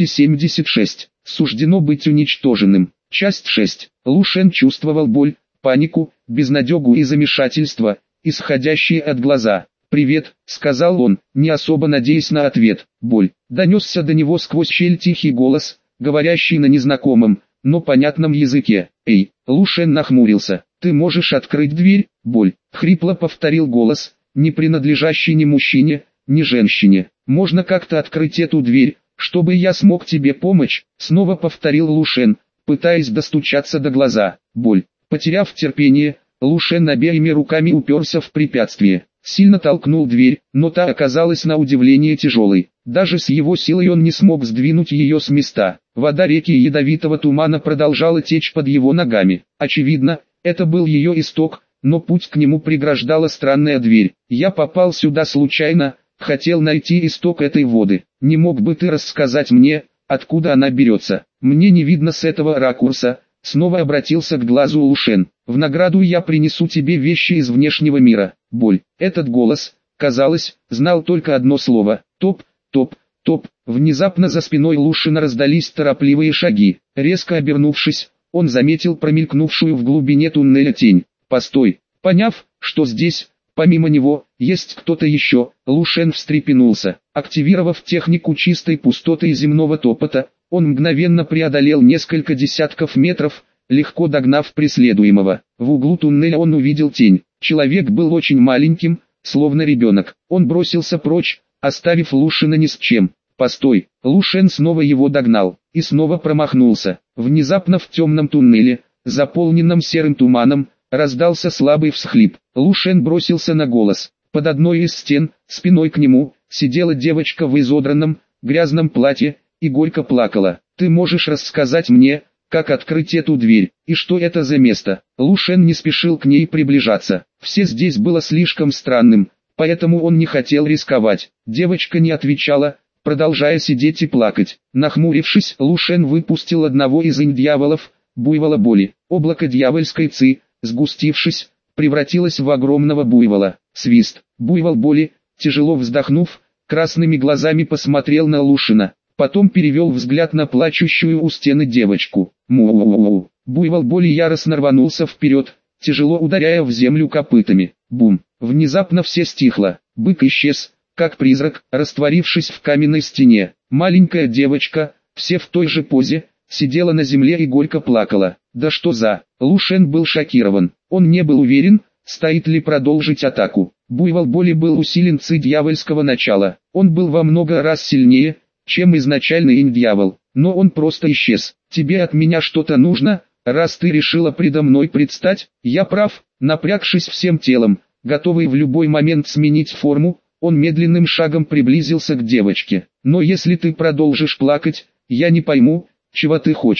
276. Суждено быть уничтоженным. Часть 6. Лушен чувствовал боль, панику, безнадегу и замешательство, исходящие от глаза. «Привет», — сказал он, не особо надеясь на ответ. Боль. Донесся до него сквозь щель тихий голос, говорящий на незнакомом, но понятном языке. «Эй!» Лушен нахмурился. «Ты можешь открыть дверь?» «Боль!» — хрипло повторил голос, не принадлежащий ни мужчине, ни женщине. «Можно как-то открыть эту дверь, чтобы я смог тебе помочь?» Снова повторил Лушен, пытаясь достучаться до глаза. Боль. Потеряв терпение, Лушен обеими руками уперся в препятствие. Сильно толкнул дверь, но та оказалась на удивление тяжелой. Даже с его силой он не смог сдвинуть ее с места. Вода реки ядовитого тумана продолжала течь под его ногами. Очевидно, это был ее исток, но путь к нему преграждала странная дверь. «Я попал сюда случайно, хотел найти исток этой воды. Не мог бы ты рассказать мне, откуда она берется? Мне не видно с этого ракурса». Снова обратился к глазу Лушен. «В награду я принесу тебе вещи из внешнего мира». Боль. Этот голос, казалось, знал только одно слово. Топ, топ, топ. Внезапно за спиной Лушена раздались торопливые шаги. Резко обернувшись, он заметил промелькнувшую в глубине туннеля тень. «Постой». Поняв, что здесь, помимо него, есть кто-то еще, Лушен встрепенулся. Активировав технику чистой пустоты и земного топота, он мгновенно преодолел несколько десятков метров, легко догнав преследуемого. В углу туннеля он увидел тень. Человек был очень маленьким, словно ребенок. Он бросился прочь, оставив Лушена ни с чем. «Постой!» Лушен снова его догнал, и снова промахнулся. Внезапно в темном туннеле, заполненном серым туманом, раздался слабый всхлип. Лушен бросился на голос. Под одной из стен, спиной к нему, сидела девочка в изодранном, грязном платье, и горько плакала. «Ты можешь рассказать мне, как открыть эту дверь, и что это за место?» Лушен не спешил к ней приближаться. Все здесь было слишком странным, поэтому он не хотел рисковать. Девочка не отвечала, продолжая сидеть и плакать. Нахмурившись, Лушен выпустил одного из инь-дьяволов, буйвола боли. Облако дьявольской ци, сгустившись, превратилось в огромного буйвола. Свист. Буйвол боли, тяжело вздохнув, красными глазами посмотрел на Лушена. Потом перевел взгляд на плачущую у стены девочку. Му-у-у-у. Буйвол боли яростно рванулся вперед, тяжело ударяя в землю копытами. Бум. Внезапно все стихло. Бык исчез, как призрак, растворившись в каменной стене. Маленькая девочка, все в той же позе, сидела на земле и горько плакала. Да что за... Лушен был шокирован. Он не был уверен, стоит ли продолжить атаку. Буйвол боли был усилен ци дьявольского начала. Он был во много раз сильнее, чем изначальный инь-дьявол. Но он просто исчез. «Тебе от меня что-то нужно, раз ты решила предо мной предстать?» «Я прав». Напрягшись всем телом, готовый в любой момент сменить форму, он медленным шагом приблизился к девочке. «Но если ты продолжишь плакать, я не пойму, чего ты хочешь».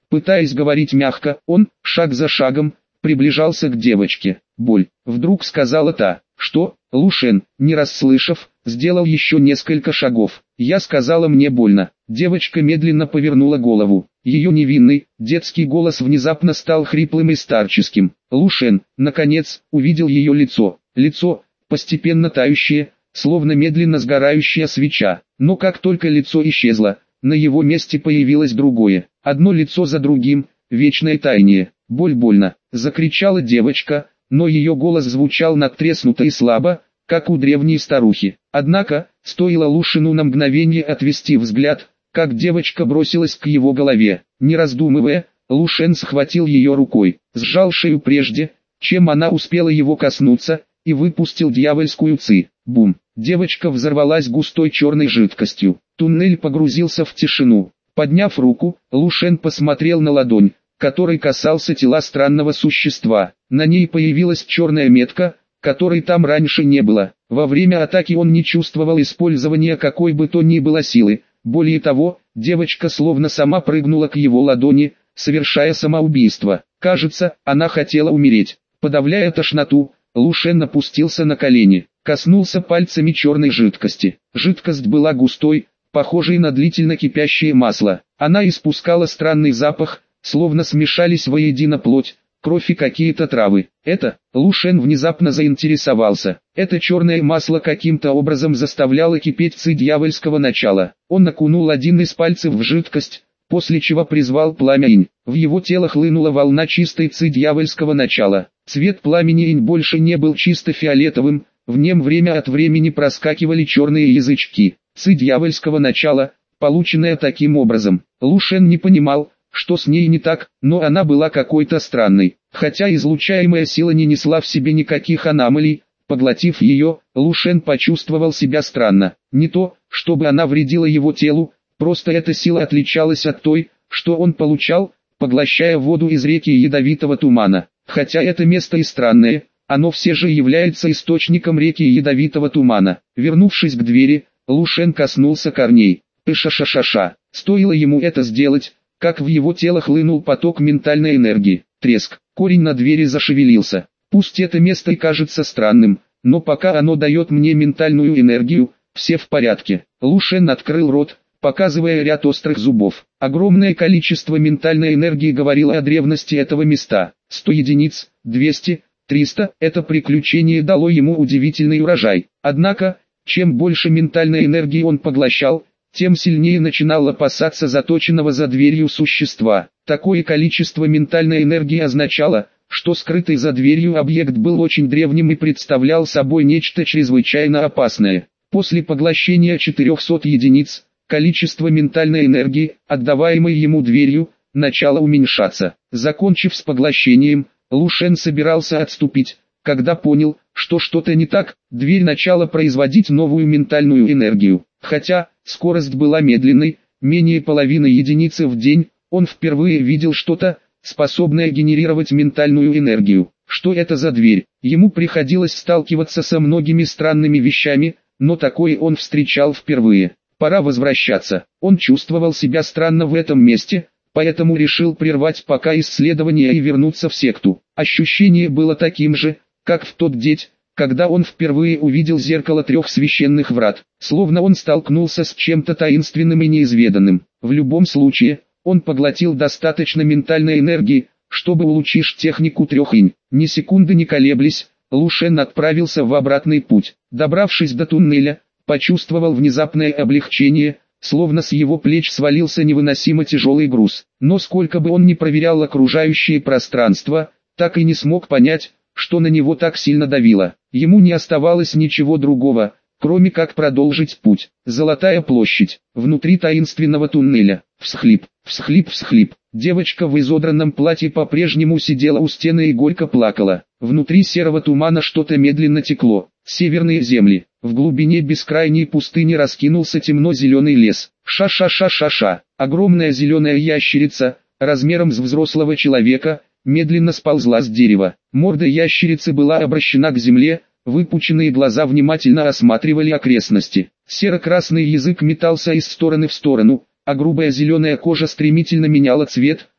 Пытаясь говорить мягко, он, шаг за шагом, приближался к девочке. «Боль», — вдруг сказала та. «Что?» Лушен, не расслышав, сделал еще несколько шагов. «Я сказала, мне больно». Девочка медленно повернула голову. Ее невинный, детский голос внезапно стал хриплым и старческим. Лушен, наконец, увидел ее лицо. Лицо, постепенно тающее, словно медленно сгорающая свеча. Но как только лицо исчезло, на его месте появилось другое. Одно лицо за другим, вечное таяние. «Боль больно», — закричала девочка, но ее голос звучал надтреснуто и слабо, как у древней старухи. Однако, стоило Лушину на мгновение отвести взгляд, как девочка бросилась к его голове. Не раздумывая, Лушен схватил ее рукой, сжал шею прежде, чем она успела его коснуться, и выпустил дьявольскую ци. Бум! Девочка взорвалась густой черной жидкостью. Туннель погрузился в тишину. Подняв руку, Лушен посмотрел на ладонь, которой касался тела странного существа. На ней появилась черная метка, которой там раньше не было. Во время атаки он не чувствовал использования какой бы то ни было силы. Более того, девочка словно сама прыгнула к его ладони, совершая самоубийство. Кажется, она хотела умереть. Подавляя тошноту, Лушен опустился на колени, коснулся пальцами черной жидкости. Жидкость была густой, похожей на длительно кипящее масло. Она испускала странный запах, словно смешались воедино плоть, кровь и какие-то травы. Лушен внезапно заинтересовался. Это черное масло каким-то образом заставляло кипеть ци дьявольского начала. Он окунул один из пальцев в жидкость, после чего призвал пламя инь. В его тело хлынула волна чистой ци дьявольского начала. Цвет пламени инь больше не был чисто фиолетовым, в нем время от времени проскакивали черные язычки. Ци дьявольского начала, полученная таким образом. Лушен не понимал, что с ней не так, но она была какой-то странной. Хотя излучаемая сила не несла в себе никаких аномалий, поглотив ее, Лушен почувствовал себя странно. Не то, чтобы она вредила его телу, просто эта сила отличалась от той, что он получал, поглощая воду из реки ядовитого тумана. Хотя это место и странное, оно все же является источником реки ядовитого тумана. Вернувшись к двери, Лушен коснулся корней. Ша-ша-ша-ша. Стоило ему это сделать, как в его тело хлынул поток ментальной энергии. Треск. Корень на двери зашевелился. Пусть это место и кажется странным, но пока оно дает мне ментальную энергию, все в порядке. Лушен открыл рот, показывая ряд острых зубов. Огромное количество ментальной энергии говорило о древности этого места. 100 единиц, 200, 300. Это приключение дало ему удивительный урожай. Однако, чем больше ментальной энергии он поглощал, тем сильнее начинал опасаться заточенного за дверью существа. Такое количество ментальной энергии означало, что скрытый за дверью объект был очень древним и представлял собой нечто чрезвычайно опасное. После поглощения 400 единиц, количество ментальной энергии, отдаваемой ему дверью, начало уменьшаться. Закончив с поглощением, Лушен собирался отступить, когда понял, что что-то не так. Дверь начала производить новую ментальную энергию. Хотя скорость была медленной, менее половины единицы в день, он впервые видел что-то, способное генерировать ментальную энергию. Что это за дверь? Ему приходилось сталкиваться со многими странными вещами, но такое он встречал впервые. Пора возвращаться. Он чувствовал себя странно в этом месте, поэтому решил прервать пока исследование и вернуться в секту. Ощущение было таким же, как в тот день, когда он впервые увидел зеркало 3 священных врат, словно он столкнулся с чем-то таинственным и неизведанным. В любом случае, он поглотил достаточно ментальной энергии, чтобы улучшить технику 3 инь. Ни секунды не колеблясь, Лушен отправился в обратный путь. Добравшись до туннеля, почувствовал внезапное облегчение, словно с его плеч свалился невыносимо тяжелый груз. Но сколько бы он ни проверял окружающее пространство, так и не смог понять, что на него так сильно давило. Ему не оставалось ничего другого, кроме как продолжить путь. Золотая площадь. Внутри таинственного туннеля. Всхлип, всхлип, всхлип. Девочка в изодранном платье по-прежнему сидела у стены и горько плакала. Внутри серого тумана что-то медленно текло. Северные земли. В глубине бескрайней пустыни раскинулся темно-зеленый лес. Ша-ша-ша-ша-ша. Огромная зеленая ящерица, размером с взрослого человека, медленно сползла с дерева. Морда ящерицы была обращена к земле, выпученные глаза внимательно осматривали окрестности. Серо-красный язык метался из стороны в сторону, а грубая зеленая кожа стремительно меняла цвет,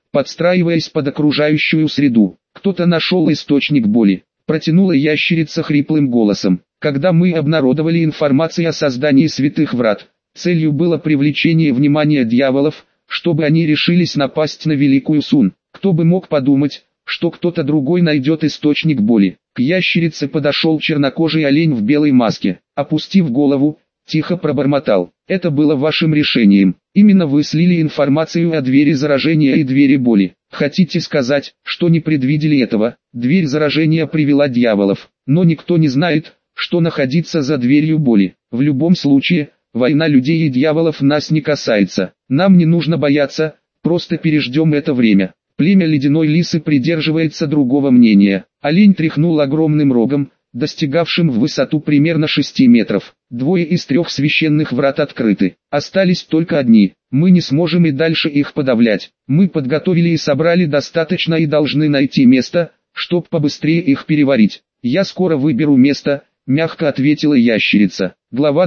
подстраиваясь под окружающую среду. Кто-то нашел источник боли. Протянула ящерица хриплым голосом. Когда мы обнародовали информацию о создании святых врат, целью было привлечение внимания дьяволов, чтобы они решились напасть на Великую Сун. Кто бы мог подумать, что кто-то другой найдет источник боли. К ящерице подошел чернокожий олень в белой маске. Опустив голову, тихо пробормотал: «Это было вашим решением. Именно вы слили информацию о двери заражения и двери боли. Хотите сказать, что не предвидели этого? Дверь заражения привела дьяволов, но никто не знает, что находится за дверью боли. В любом случае, война людей и дьяволов нас не касается. Нам не нужно бояться, просто переждем это время». Племя ледяной лисы придерживается другого мнения. Олень тряхнул огромным рогом, достигавшим в высоту примерно 6 метров. 2 из 3 священных врат открыты. Остались только одни. Мы не сможем и дальше их подавлять. Мы подготовили и собрали достаточно и должны найти место, чтобы побыстрее их переварить. Я скоро выберу место, мягко ответила ящерица. Глава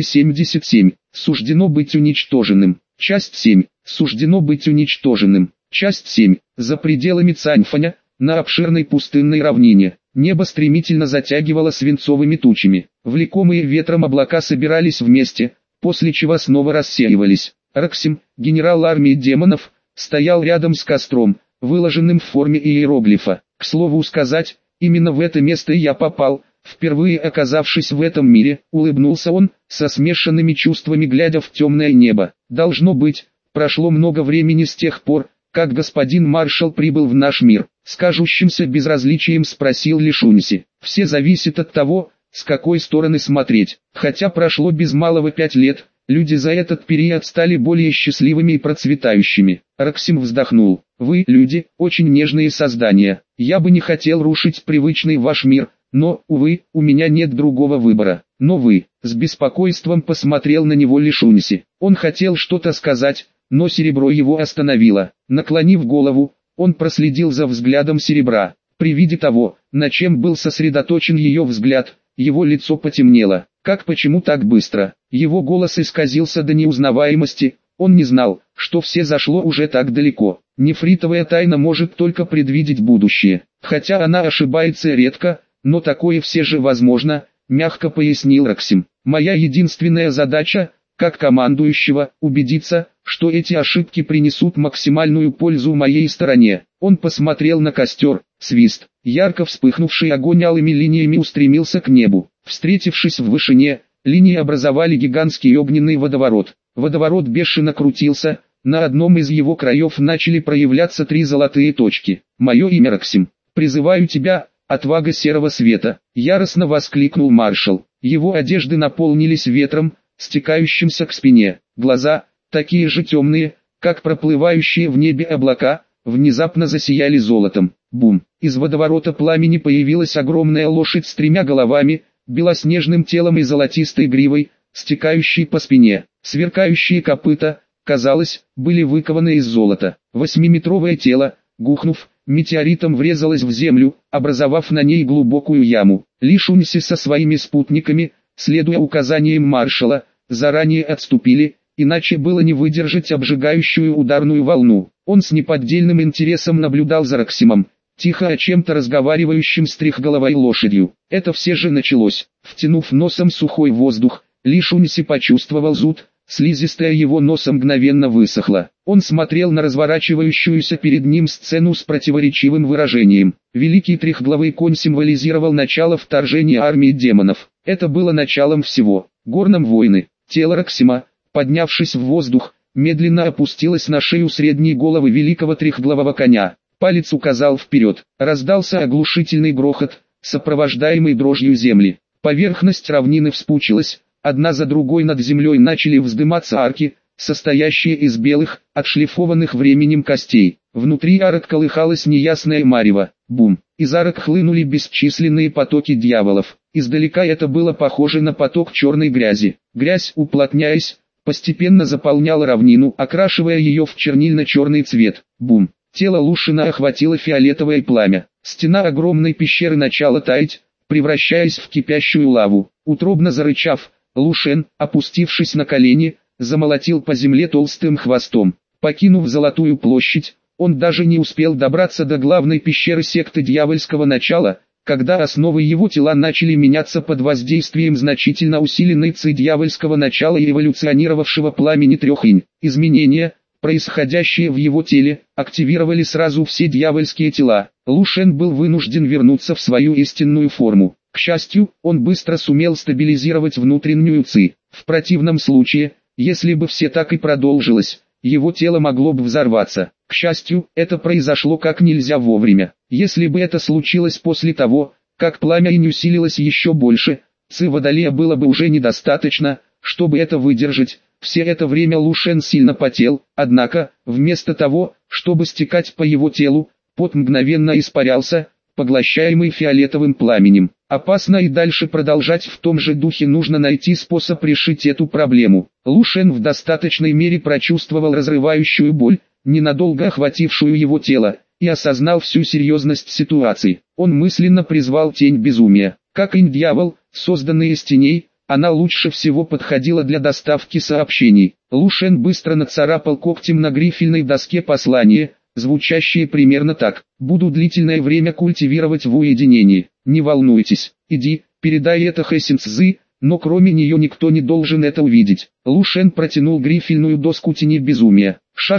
277. Суждено быть уничтоженным. Часть 7. Суждено быть уничтоженным. Часть 7. За пределами Цаньфаня, на обширной пустынной равнине, небо стремительно затягивало свинцовыми тучами. Влекомые ветром облака собирались вместе, после чего снова рассеивались. Раксим, генерал армии демонов, стоял рядом с костром, выложенным в форме иероглифа. К слову сказать, именно в это место я попал, впервые оказавшись в этом мире, улыбнулся он, со смешанными чувствами глядя в темное небо. Должно быть, прошло много времени с тех пор, как господин маршал прибыл в наш мир. С кажущимся безразличием спросил Лишунси. Все зависит от того, с какой стороны смотреть. Хотя прошло без малого 5 лет, люди за этот период стали более счастливыми и процветающими. Раксим вздохнул. Вы, люди, очень нежные создания. Я бы не хотел рушить привычный ваш мир, но, увы, у меня нет другого выбора. Но вы, с беспокойством посмотрел на него Лишунси. Он хотел что-то сказать, но серебро его остановило. Наклонив голову, он проследил за взглядом серебра. При виде того, на чем был сосредоточен ее взгляд, его лицо потемнело. Почему так быстро? Его голос исказился до неузнаваемости. Он не знал, что все зашло уже так далеко. Нефритовая тайна может только предвидеть будущее. Хотя она ошибается редко, но такое все же возможно, мягко пояснил Раксим. Моя единственная задача, как командующего, убедиться, что эти ошибки принесут максимальную пользу моей стороне. Он посмотрел на костер, свист. Ярко вспыхнувший огонь алыми линиями устремился к небу. Встретившись в вышине, линии образовали гигантский огненный водоворот. Водоворот бешено крутился, на одном из его краев начали проявляться 3 золотые точки. «Мое имя Раксим. Призываю тебя, отвага серого света!» Яростно воскликнул маршал. Его одежды наполнились ветром, стекающимся к спине. Глаза, такие же темные, как проплывающие в небе облака, внезапно засияли золотом. Бум! Из водоворота пламени появилась огромная лошадь с 3 головами, белоснежным телом и золотистой гривой, стекающей по спине. Сверкающие копыта, казалось, были выкованы из золота. 8-метровое тело, гухнув, метеоритом врезалось в землю, образовав на ней глубокую яму. Лишунси со своими спутниками, следуя указаниям маршала, заранее отступили, иначе было не выдержать обжигающую ударную волну. Он с неподдельным интересом наблюдал за Раксимом, тихо о чем-то разговаривающим с трехголовой лошадью. Это все же началось. Втянув носом сухой воздух, Лишунси почувствовал зуд, слизистая его носа мгновенно высохла. Он смотрел на разворачивающуюся перед ним сцену с противоречивым выражением. Великий трехглавый конь символизировал начало вторжения армии демонов. Это было началом всего. Горном войны. Тело Раксима, поднявшись в воздух, медленно опустилось на шею средней головы великого трехглавого коня. Палец указал вперед. Раздался оглушительный грохот, сопровождаемый дрожью земли. Поверхность равнины вспучилась, одна за другой над землей начали вздыматься арки, состоящие из белых, отшлифованных временем костей. Внутри арок колыхалось неясное марево. Бум! Из арок хлынули бесчисленные потоки дьяволов. Издалека это было похоже на поток черной грязи. Грязь, уплотняясь, постепенно заполняла равнину, окрашивая ее в чернильно-черный цвет. Бум! Тело Лушина охватило фиолетовое пламя. Стена огромной пещеры начала таять, превращаясь в кипящую лаву. Утробно зарычав, Лушен, опустившись на колени, замолотил по земле толстым хвостом. Покинув Золотую площадь, Он даже не успел добраться до главной пещеры секты дьявольского начала, когда основы его тела начали меняться под воздействием значительно усиленной ци дьявольского начала и эволюционировавшего пламени трех инь. Изменения, происходящие в его теле, активировали сразу все дьявольские тела. Лу Шен был вынужден вернуться в свою истинную форму. К счастью, он быстро сумел стабилизировать внутреннюю ци. В противном случае, если бы все так и продолжилось, его тело могло бы взорваться. К счастью, это произошло как нельзя вовремя. Если бы это случилось после того, как пламя инь усилилось еще больше, ци Водолея было бы уже недостаточно, чтобы это выдержать. Все это время Лу Шен сильно потел, однако, вместо того, чтобы стекать по его телу, пот мгновенно испарялся, поглощаемый фиолетовым пламенем. Опасно и дальше продолжать в том же духе, нужно найти способ решить эту проблему. Лу Шен в достаточной мере прочувствовал разрывающую боль, ненадолго охватившую его тело, и осознал всю серьезность ситуации. Он мысленно призвал тень безумия. Как инь-дьявол, созданный из теней, она лучше всего подходила для доставки сообщений. Лу Шен быстро нацарапал когтем на грифельной доске послание, звучащее примерно так: «Буду длительное время культивировать в уединении. Не волнуйтесь, иди, передай это Хэсин Цзы, но кроме нее никто не должен это увидеть». Лу Шен протянул грифельную доску тени безумия.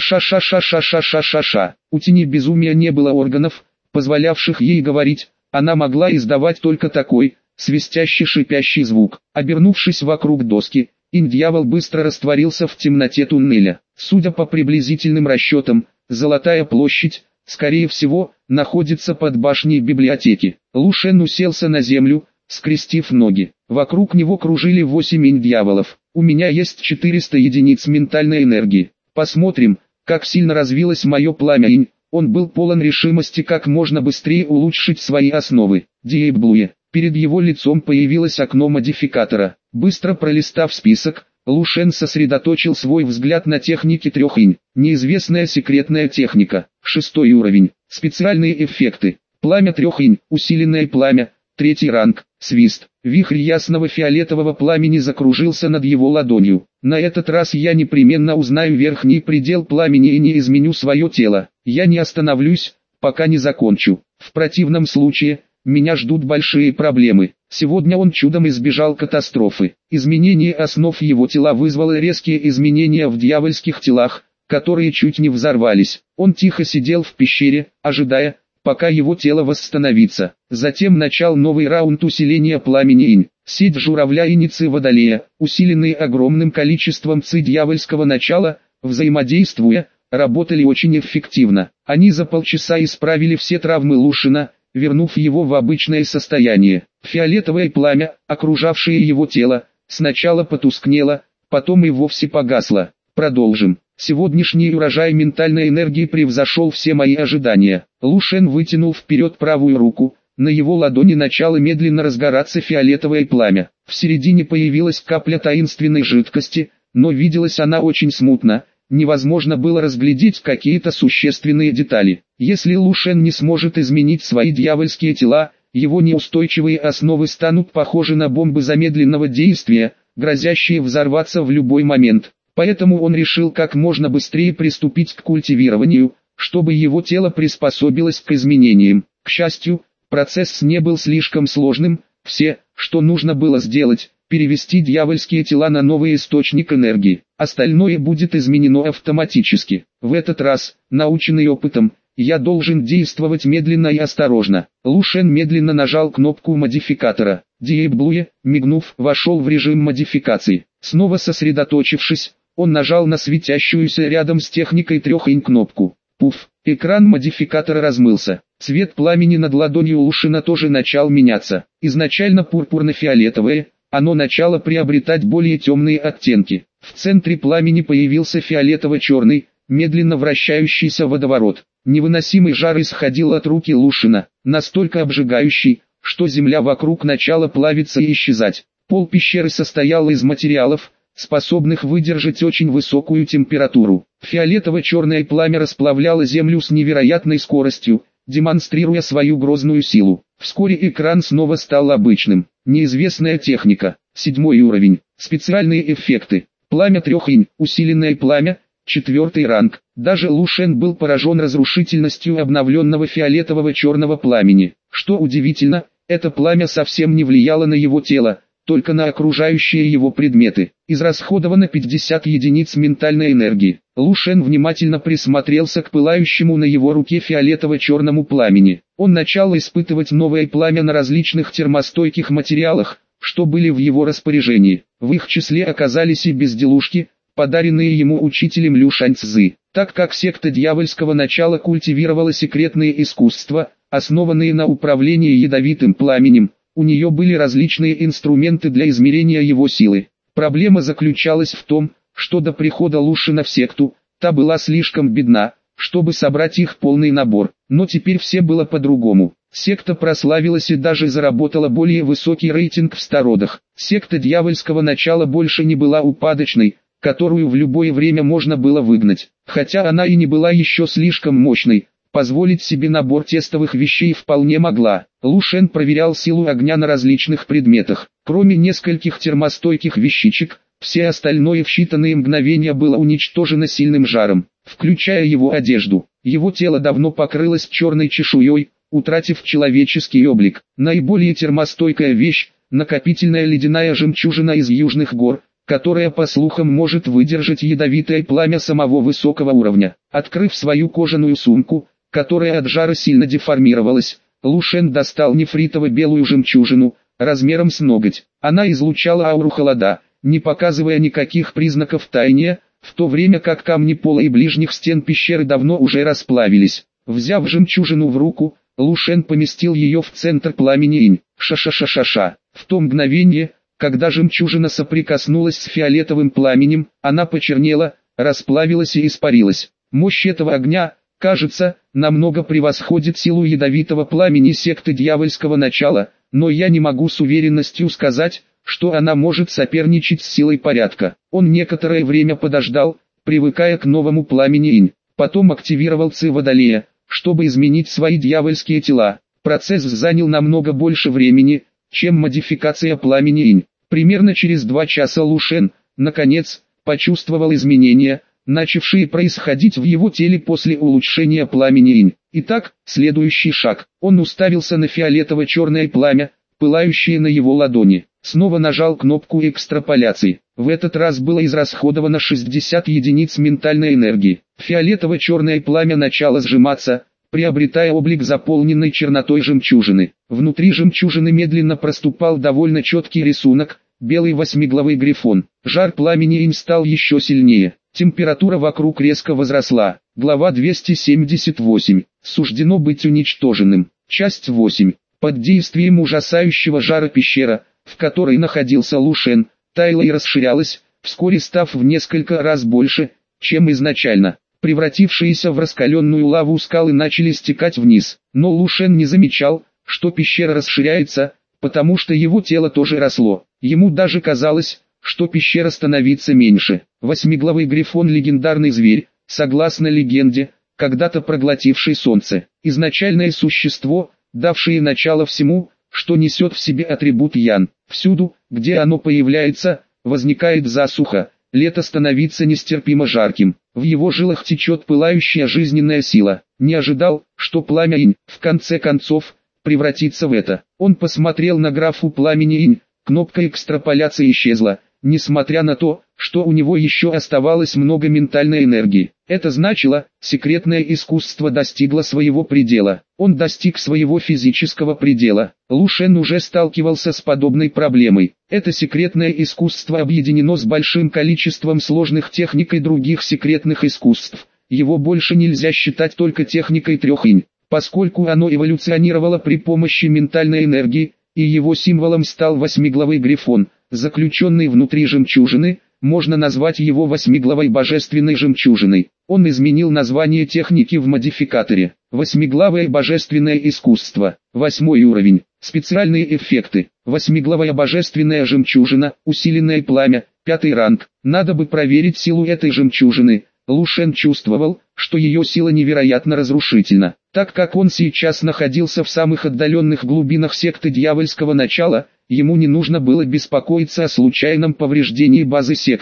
Ша-ша-ша-ша-ша-ша-ша-ша-ша. У тени безумия не было органов, позволявших ей говорить, она могла издавать только такой, свистящий шипящий звук. Обернувшись вокруг доски, инь-дьявол быстро растворился в темноте туннеля. Судя по приблизительным расчетам, Золотая площадь, скорее всего, находится под башней библиотеки. Лу Шен уселся на землю, скрестив ноги. Вокруг него кружили 8 инь-дьяволов. У меня есть 400 единиц ментальной энергии. Посмотрим, как сильно развилось мое пламя инь. Он был полон решимости как можно быстрее улучшить свои основы. Диэйблуе. Перед его лицом появилось окно модификатора. Быстро пролистав список, Лу Шен сосредоточил свой взгляд на технике трех инь. Неизвестная секретная техника. 6-й уровень. Специальные эффекты. Пламя трех инь. Усиленное пламя. 3-й ранг. Свист. Вихрь ясного фиолетового пламени закружился над его ладонью. На этот раз я непременно узнаю верхний предел пламени и не изменю свое тело. Я не остановлюсь, пока не закончу. В противном случае, меня ждут большие проблемы. Сегодня он чудом избежал катастрофы. Изменение основ его тела вызвало резкие изменения в дьявольских телах, которые чуть не взорвались. Он тихо сидел в пещере, ожидая, пока его тело восстановится. Затем начал новый раунд усиления пламени инь. Сеть журавля и ци Водолея, усиленные огромным количеством ци дьявольского начала, взаимодействуя, работали очень эффективно. Они за полчаса исправили все травмы Лу Шена, вернув его в обычное состояние. Фиолетовое пламя, окружавшее его тело, сначала потускнело, потом и вовсе погасло. Продолжим. Сегодняшний урожай ментальной энергии превзошел все мои ожидания. Лу Шен вытянул вперед правую руку, на его ладони начало медленно разгораться фиолетовое пламя. В середине появилась капля таинственной жидкости, но виделась она очень смутно. Невозможно было разглядеть какие-то существенные детали. Если Лу Шен не сможет изменить свои дьявольские тела, его неустойчивые основы станут похожи на бомбы замедленного действия, грозящие взорваться в любой момент. Поэтому он решил как можно быстрее приступить к культивированию, чтобы его тело приспособилось к изменениям. К счастью, процесс не был слишком сложным. Все, что нужно было сделать, перевести дьявольские тела на новый источник энергии. Остальное будет изменено автоматически. В этот раз, наученный опытом, я должен действовать медленно и осторожно. Лу Шен медленно нажал кнопку модификатора. Диэйблуе, мигнув, вошел в режим модификации. Снова сосредоточившись, он нажал на светящуюся рядом с техникой трех инь кнопку. Пуф, экран модификатора размылся. Цвет пламени над ладонью Лу Шена тоже начал меняться. Изначально пурпурно-фиолетовое, оно начало приобретать более темные оттенки. В центре пламени появился фиолетово-черный, медленно вращающийся водоворот. Невыносимый жар исходил от руки Лу Шена, настолько обжигающий, что земля вокруг начала плавиться и исчезать. Пол пещеры состоял из материалов, способных выдержать очень высокую температуру. Фиолетово-черное пламя расплавляло землю с невероятной скоростью, демонстрируя свою грозную силу. Вскоре экран снова стал обычным. Неизвестная техника. 7-й уровень. Специальные эффекты. Пламя трех инь. Усиленное пламя. 4 ранг. Даже Лу Шен был поражен разрушительностью обновленного фиолетового-черного пламени. Что удивительно, это пламя совсем не влияло на его тело, только на окружающие его предметы. Израсходовано 50 единиц ментальной энергии. Лу Шен внимательно присмотрелся к пылающему на его руке фиолетово-черному пламени. Он начал испытывать новое пламя на различных термостойких материалах, что были в его распоряжении. В их числе оказались и безделушки, подаренные ему учителем Лю Шаньцзы. Так как секта дьявольского начала культивировала секретные искусства, основанные на управлении ядовитым пламенем, у нее были различные инструменты для измерения его силы. Проблема заключалась в том, что до прихода Лу Шена в секту, та была слишком бедна, чтобы собрать их полный набор. Но теперь все было по-другому. Секта прославилась и даже заработала более высокий рейтинг в стародах. Секта дьявольского начала больше не была упадочной, которую в любое время можно было выгнать. Хотя она и не была еще слишком мощной, позволить себе набор тестовых вещей вполне могла. Лу Шен проверял силу огня на различных предметах. Кроме нескольких термостойких вещичек, все остальное в считанные мгновения было уничтожено сильным жаром, включая его одежду. Его тело давно покрылось черной чешуей, утратив человеческий облик. Наиболее термостойкая вещь – накопительная ледяная жемчужина из южных гор, которая по слухам может выдержать ядовитое пламя самого высокого уровня. Открыв свою кожаную сумку, которая от жара сильно деформировалась, Лу Шен достал нефритово-белую жемчужину, размером с ноготь. Она излучала ауру холода, не показывая никаких признаков таяния, в то время как камни пола и ближних стен пещеры давно уже расплавились. Взяв жемчужину в руку, Лу Шен поместил ее в центр пламени инь. Ша-ша-ша-ша-ша. В то мгновение, когда жемчужина соприкоснулась с фиолетовым пламенем, она почернела, расплавилась и испарилась. Мощь этого огня, кажется, намного превосходит силу ядовитого пламени секты дьявольского начала, но я не могу с уверенностью сказать, что она может соперничать с силой порядка. Он некоторое время подождал, привыкая к новому пламени инь, потом активировал ци Водолея, чтобы изменить свои дьявольские тела. Процесс занял намного больше времени, чем модификация пламени инь. Примерно через 2 часа Лу Шен, наконец, почувствовал изменения, начавшие происходить в его теле после улучшения пламени инь. Итак, следующий шаг. Он уставился на фиолетово-черное пламя, пылающее на его ладони. Снова нажал кнопку экстраполяции. В этот раз было израсходовано 60 единиц ментальной энергии. Фиолетово-черное пламя начало сжиматься, приобретая облик заполненной чернотой жемчужины. Внутри жемчужины медленно проступал довольно четкий рисунок, белый восьмиглавый грифон. Жар пламени им стал еще сильнее. Температура вокруг резко возросла. Глава 278. Суждено быть уничтоженным. Часть 8. Под действием ужасающего жара пещера, в которой находился Лу Шен, таяла и расширялась, вскоре став в несколько раз больше, чем изначально. Превратившиеся в раскаленную лаву скалы начали стекать вниз. Но Лу Шен не замечал, что пещера расширяется, потому что его тело тоже росло. Ему даже казалось, что пещера становится меньше. Восьмиглавый грифон — легендарный зверь, согласно легенде, когда-то проглотивший солнце. Изначальное существо, давшее начало всему, что несет в себе атрибут Ян. Всюду, где оно появляется, возникает засуха, лето становится нестерпимо жарким. В его жилах течет пылающая жизненная сила. Не ожидал, что пламя инь, в конце концов, превратится в это. Он посмотрел на графу пламени инь, кнопка экстраполяции исчезла, несмотря на то, что у него еще оставалось много ментальной энергии. Это значило, секретное искусство достигло своего предела. Он достиг своего физического предела. Лу Шен уже сталкивался с подобной проблемой. Это секретное искусство объединено с большим количеством сложных техник и других секретных искусств. Его больше нельзя считать только техникой трех инь, поскольку оно эволюционировало при помощи ментальной энергии, и его символом стал восьмиглавый грифон, заключенный внутри жемчужины. Можно назвать его восьмиглавой божественной жемчужиной. Он изменил название техники в модификаторе. Восьмиглавое божественное искусство. 8 уровень. Специальные эффекты. Восьмиглавая божественная жемчужина, усиленное пламя, 5 ранг. Надо бы проверить силу этой жемчужины. Лу Шен чувствовал, что ее сила невероятно разрушительна. Так как он сейчас находился в самых отдаленных глубинах секты дьявольского начала, ему не нужно было беспокоиться о случайном повреждении базы секты.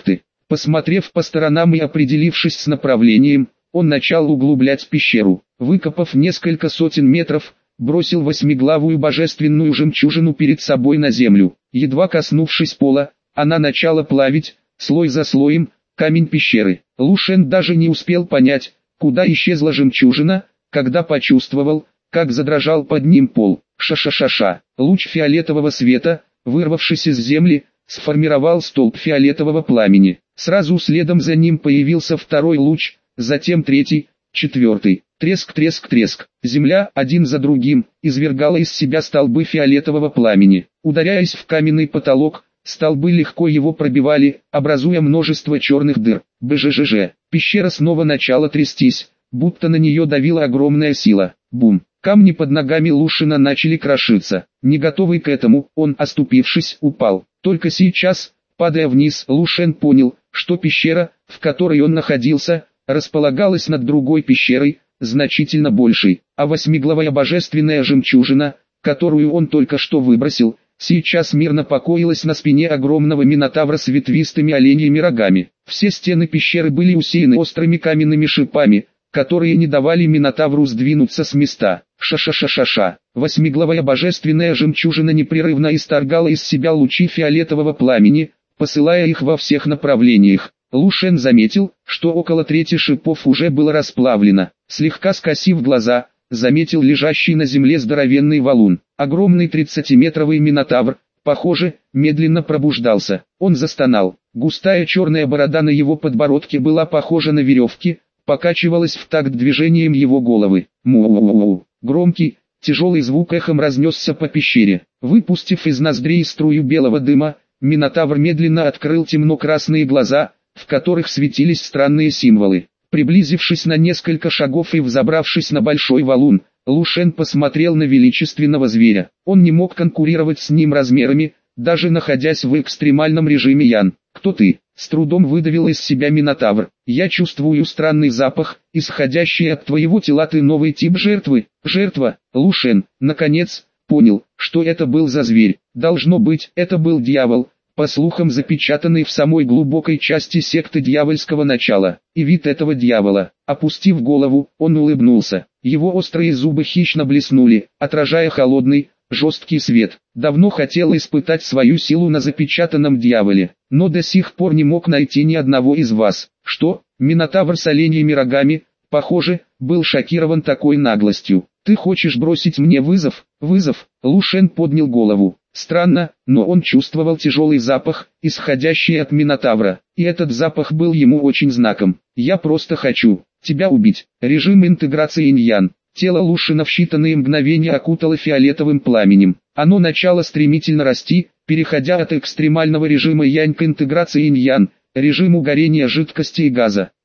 Посмотрев по сторонам и определившись с направлением, он начал углублять пещеру. Выкопав несколько сотен метров, бросил восьмиглавую божественную жемчужину перед собой на землю. Едва коснувшись пола, она начала плавить, слой за слоем, камень пещеры. Лу Шен даже не успел понять, куда исчезла жемчужина, когда почувствовал, как задрожал под ним пол. Ша-ша-ша-ша. Луч фиолетового света, вырвавшись из земли, сформировал столб фиолетового пламени. Сразу следом за ним появился второй луч, затем третий, четвертый. Треск, треск, треск. Земля, один за другим, извергала из себя столбы фиолетового пламени. Ударяясь в каменный потолок, столбы легко его пробивали, образуя множество черных дыр. Бжжж. Пещера снова начала трястись, будто на нее давила огромная сила. Бум. Камни под ногами Лушина начали крошиться. Не готовый к этому, он, оступившись, упал. Только сейчас, падая вниз, Лу Шен понял, что пещера, в которой он находился, располагалась над другой пещерой, значительно большей, а восьмиглавая божественная жемчужина, которую он только что выбросил, сейчас мирно покоилась на спине огромного минотавра с ветвистыми оленьими рогами. Все стены пещеры были усеяны острыми каменными шипами, которые не давали минотавру сдвинуться с места. Ша-ша-ша-ша-ша. Восьмиглавая божественная жемчужина непрерывно исторгала из себя лучи фиолетового пламени, посылая их во всех направлениях. Лу Шен заметил, что около трети шипов уже было расплавлено. Слегка скосив глаза, заметил лежащий на земле здоровенный валун. Огромный 30-метровый минотавр, похоже, медленно пробуждался. Он застонал. Густая черная борода на его подбородке была похожа на веревки, покачивалась в такт движением его головы. Му-у-у-у. Громкий, тяжелый звук эхом разнесся по пещере. Выпустив из ноздрей струю белого дыма, минотавр медленно открыл темно-красные глаза, в которых светились странные символы. Приблизившись на несколько шагов и взобравшись на большой валун, Лу Шен посмотрел на величественного зверя. Он не мог конкурировать с ним размерами, даже находясь в экстремальном режиме Ян. «Кто ты?» — с трудом выдавил из себя минотавр. «Я чувствую странный запах, исходящий от твоего тела. Ты новый тип жертвы». «Жертва?» Лу Шен, наконец, понял, что это был за зверь. Должно быть, это был дьявол, по слухам запечатанный в самой глубокой части секты дьявольского начала. И вид этого дьявола. Опустив голову, он улыбнулся. Его острые зубы хищно блеснули, отражая холодный, жесткий свет. Давно хотел испытать свою силу на запечатанном дьяволе, но до сих пор не мог найти ни одного из вас. Что? Минотавр с оленьими рогами, похоже, был шокирован такой наглостью. Ты хочешь бросить мне вызов? Вызов? Лу Шен поднял голову. Странно, но он чувствовал тяжелый запах, исходящий от минотавра, и этот запах был ему очень знаком. Я просто хочу тебя убить. Режим интеграции инь-ян. Тело Лушина в считанные мгновения окутало фиолетовым пламенем. Оно начало стремительно расти, переходя от экстремального режима янь к интеграции инь-ян, режиму горения жидкости и газа.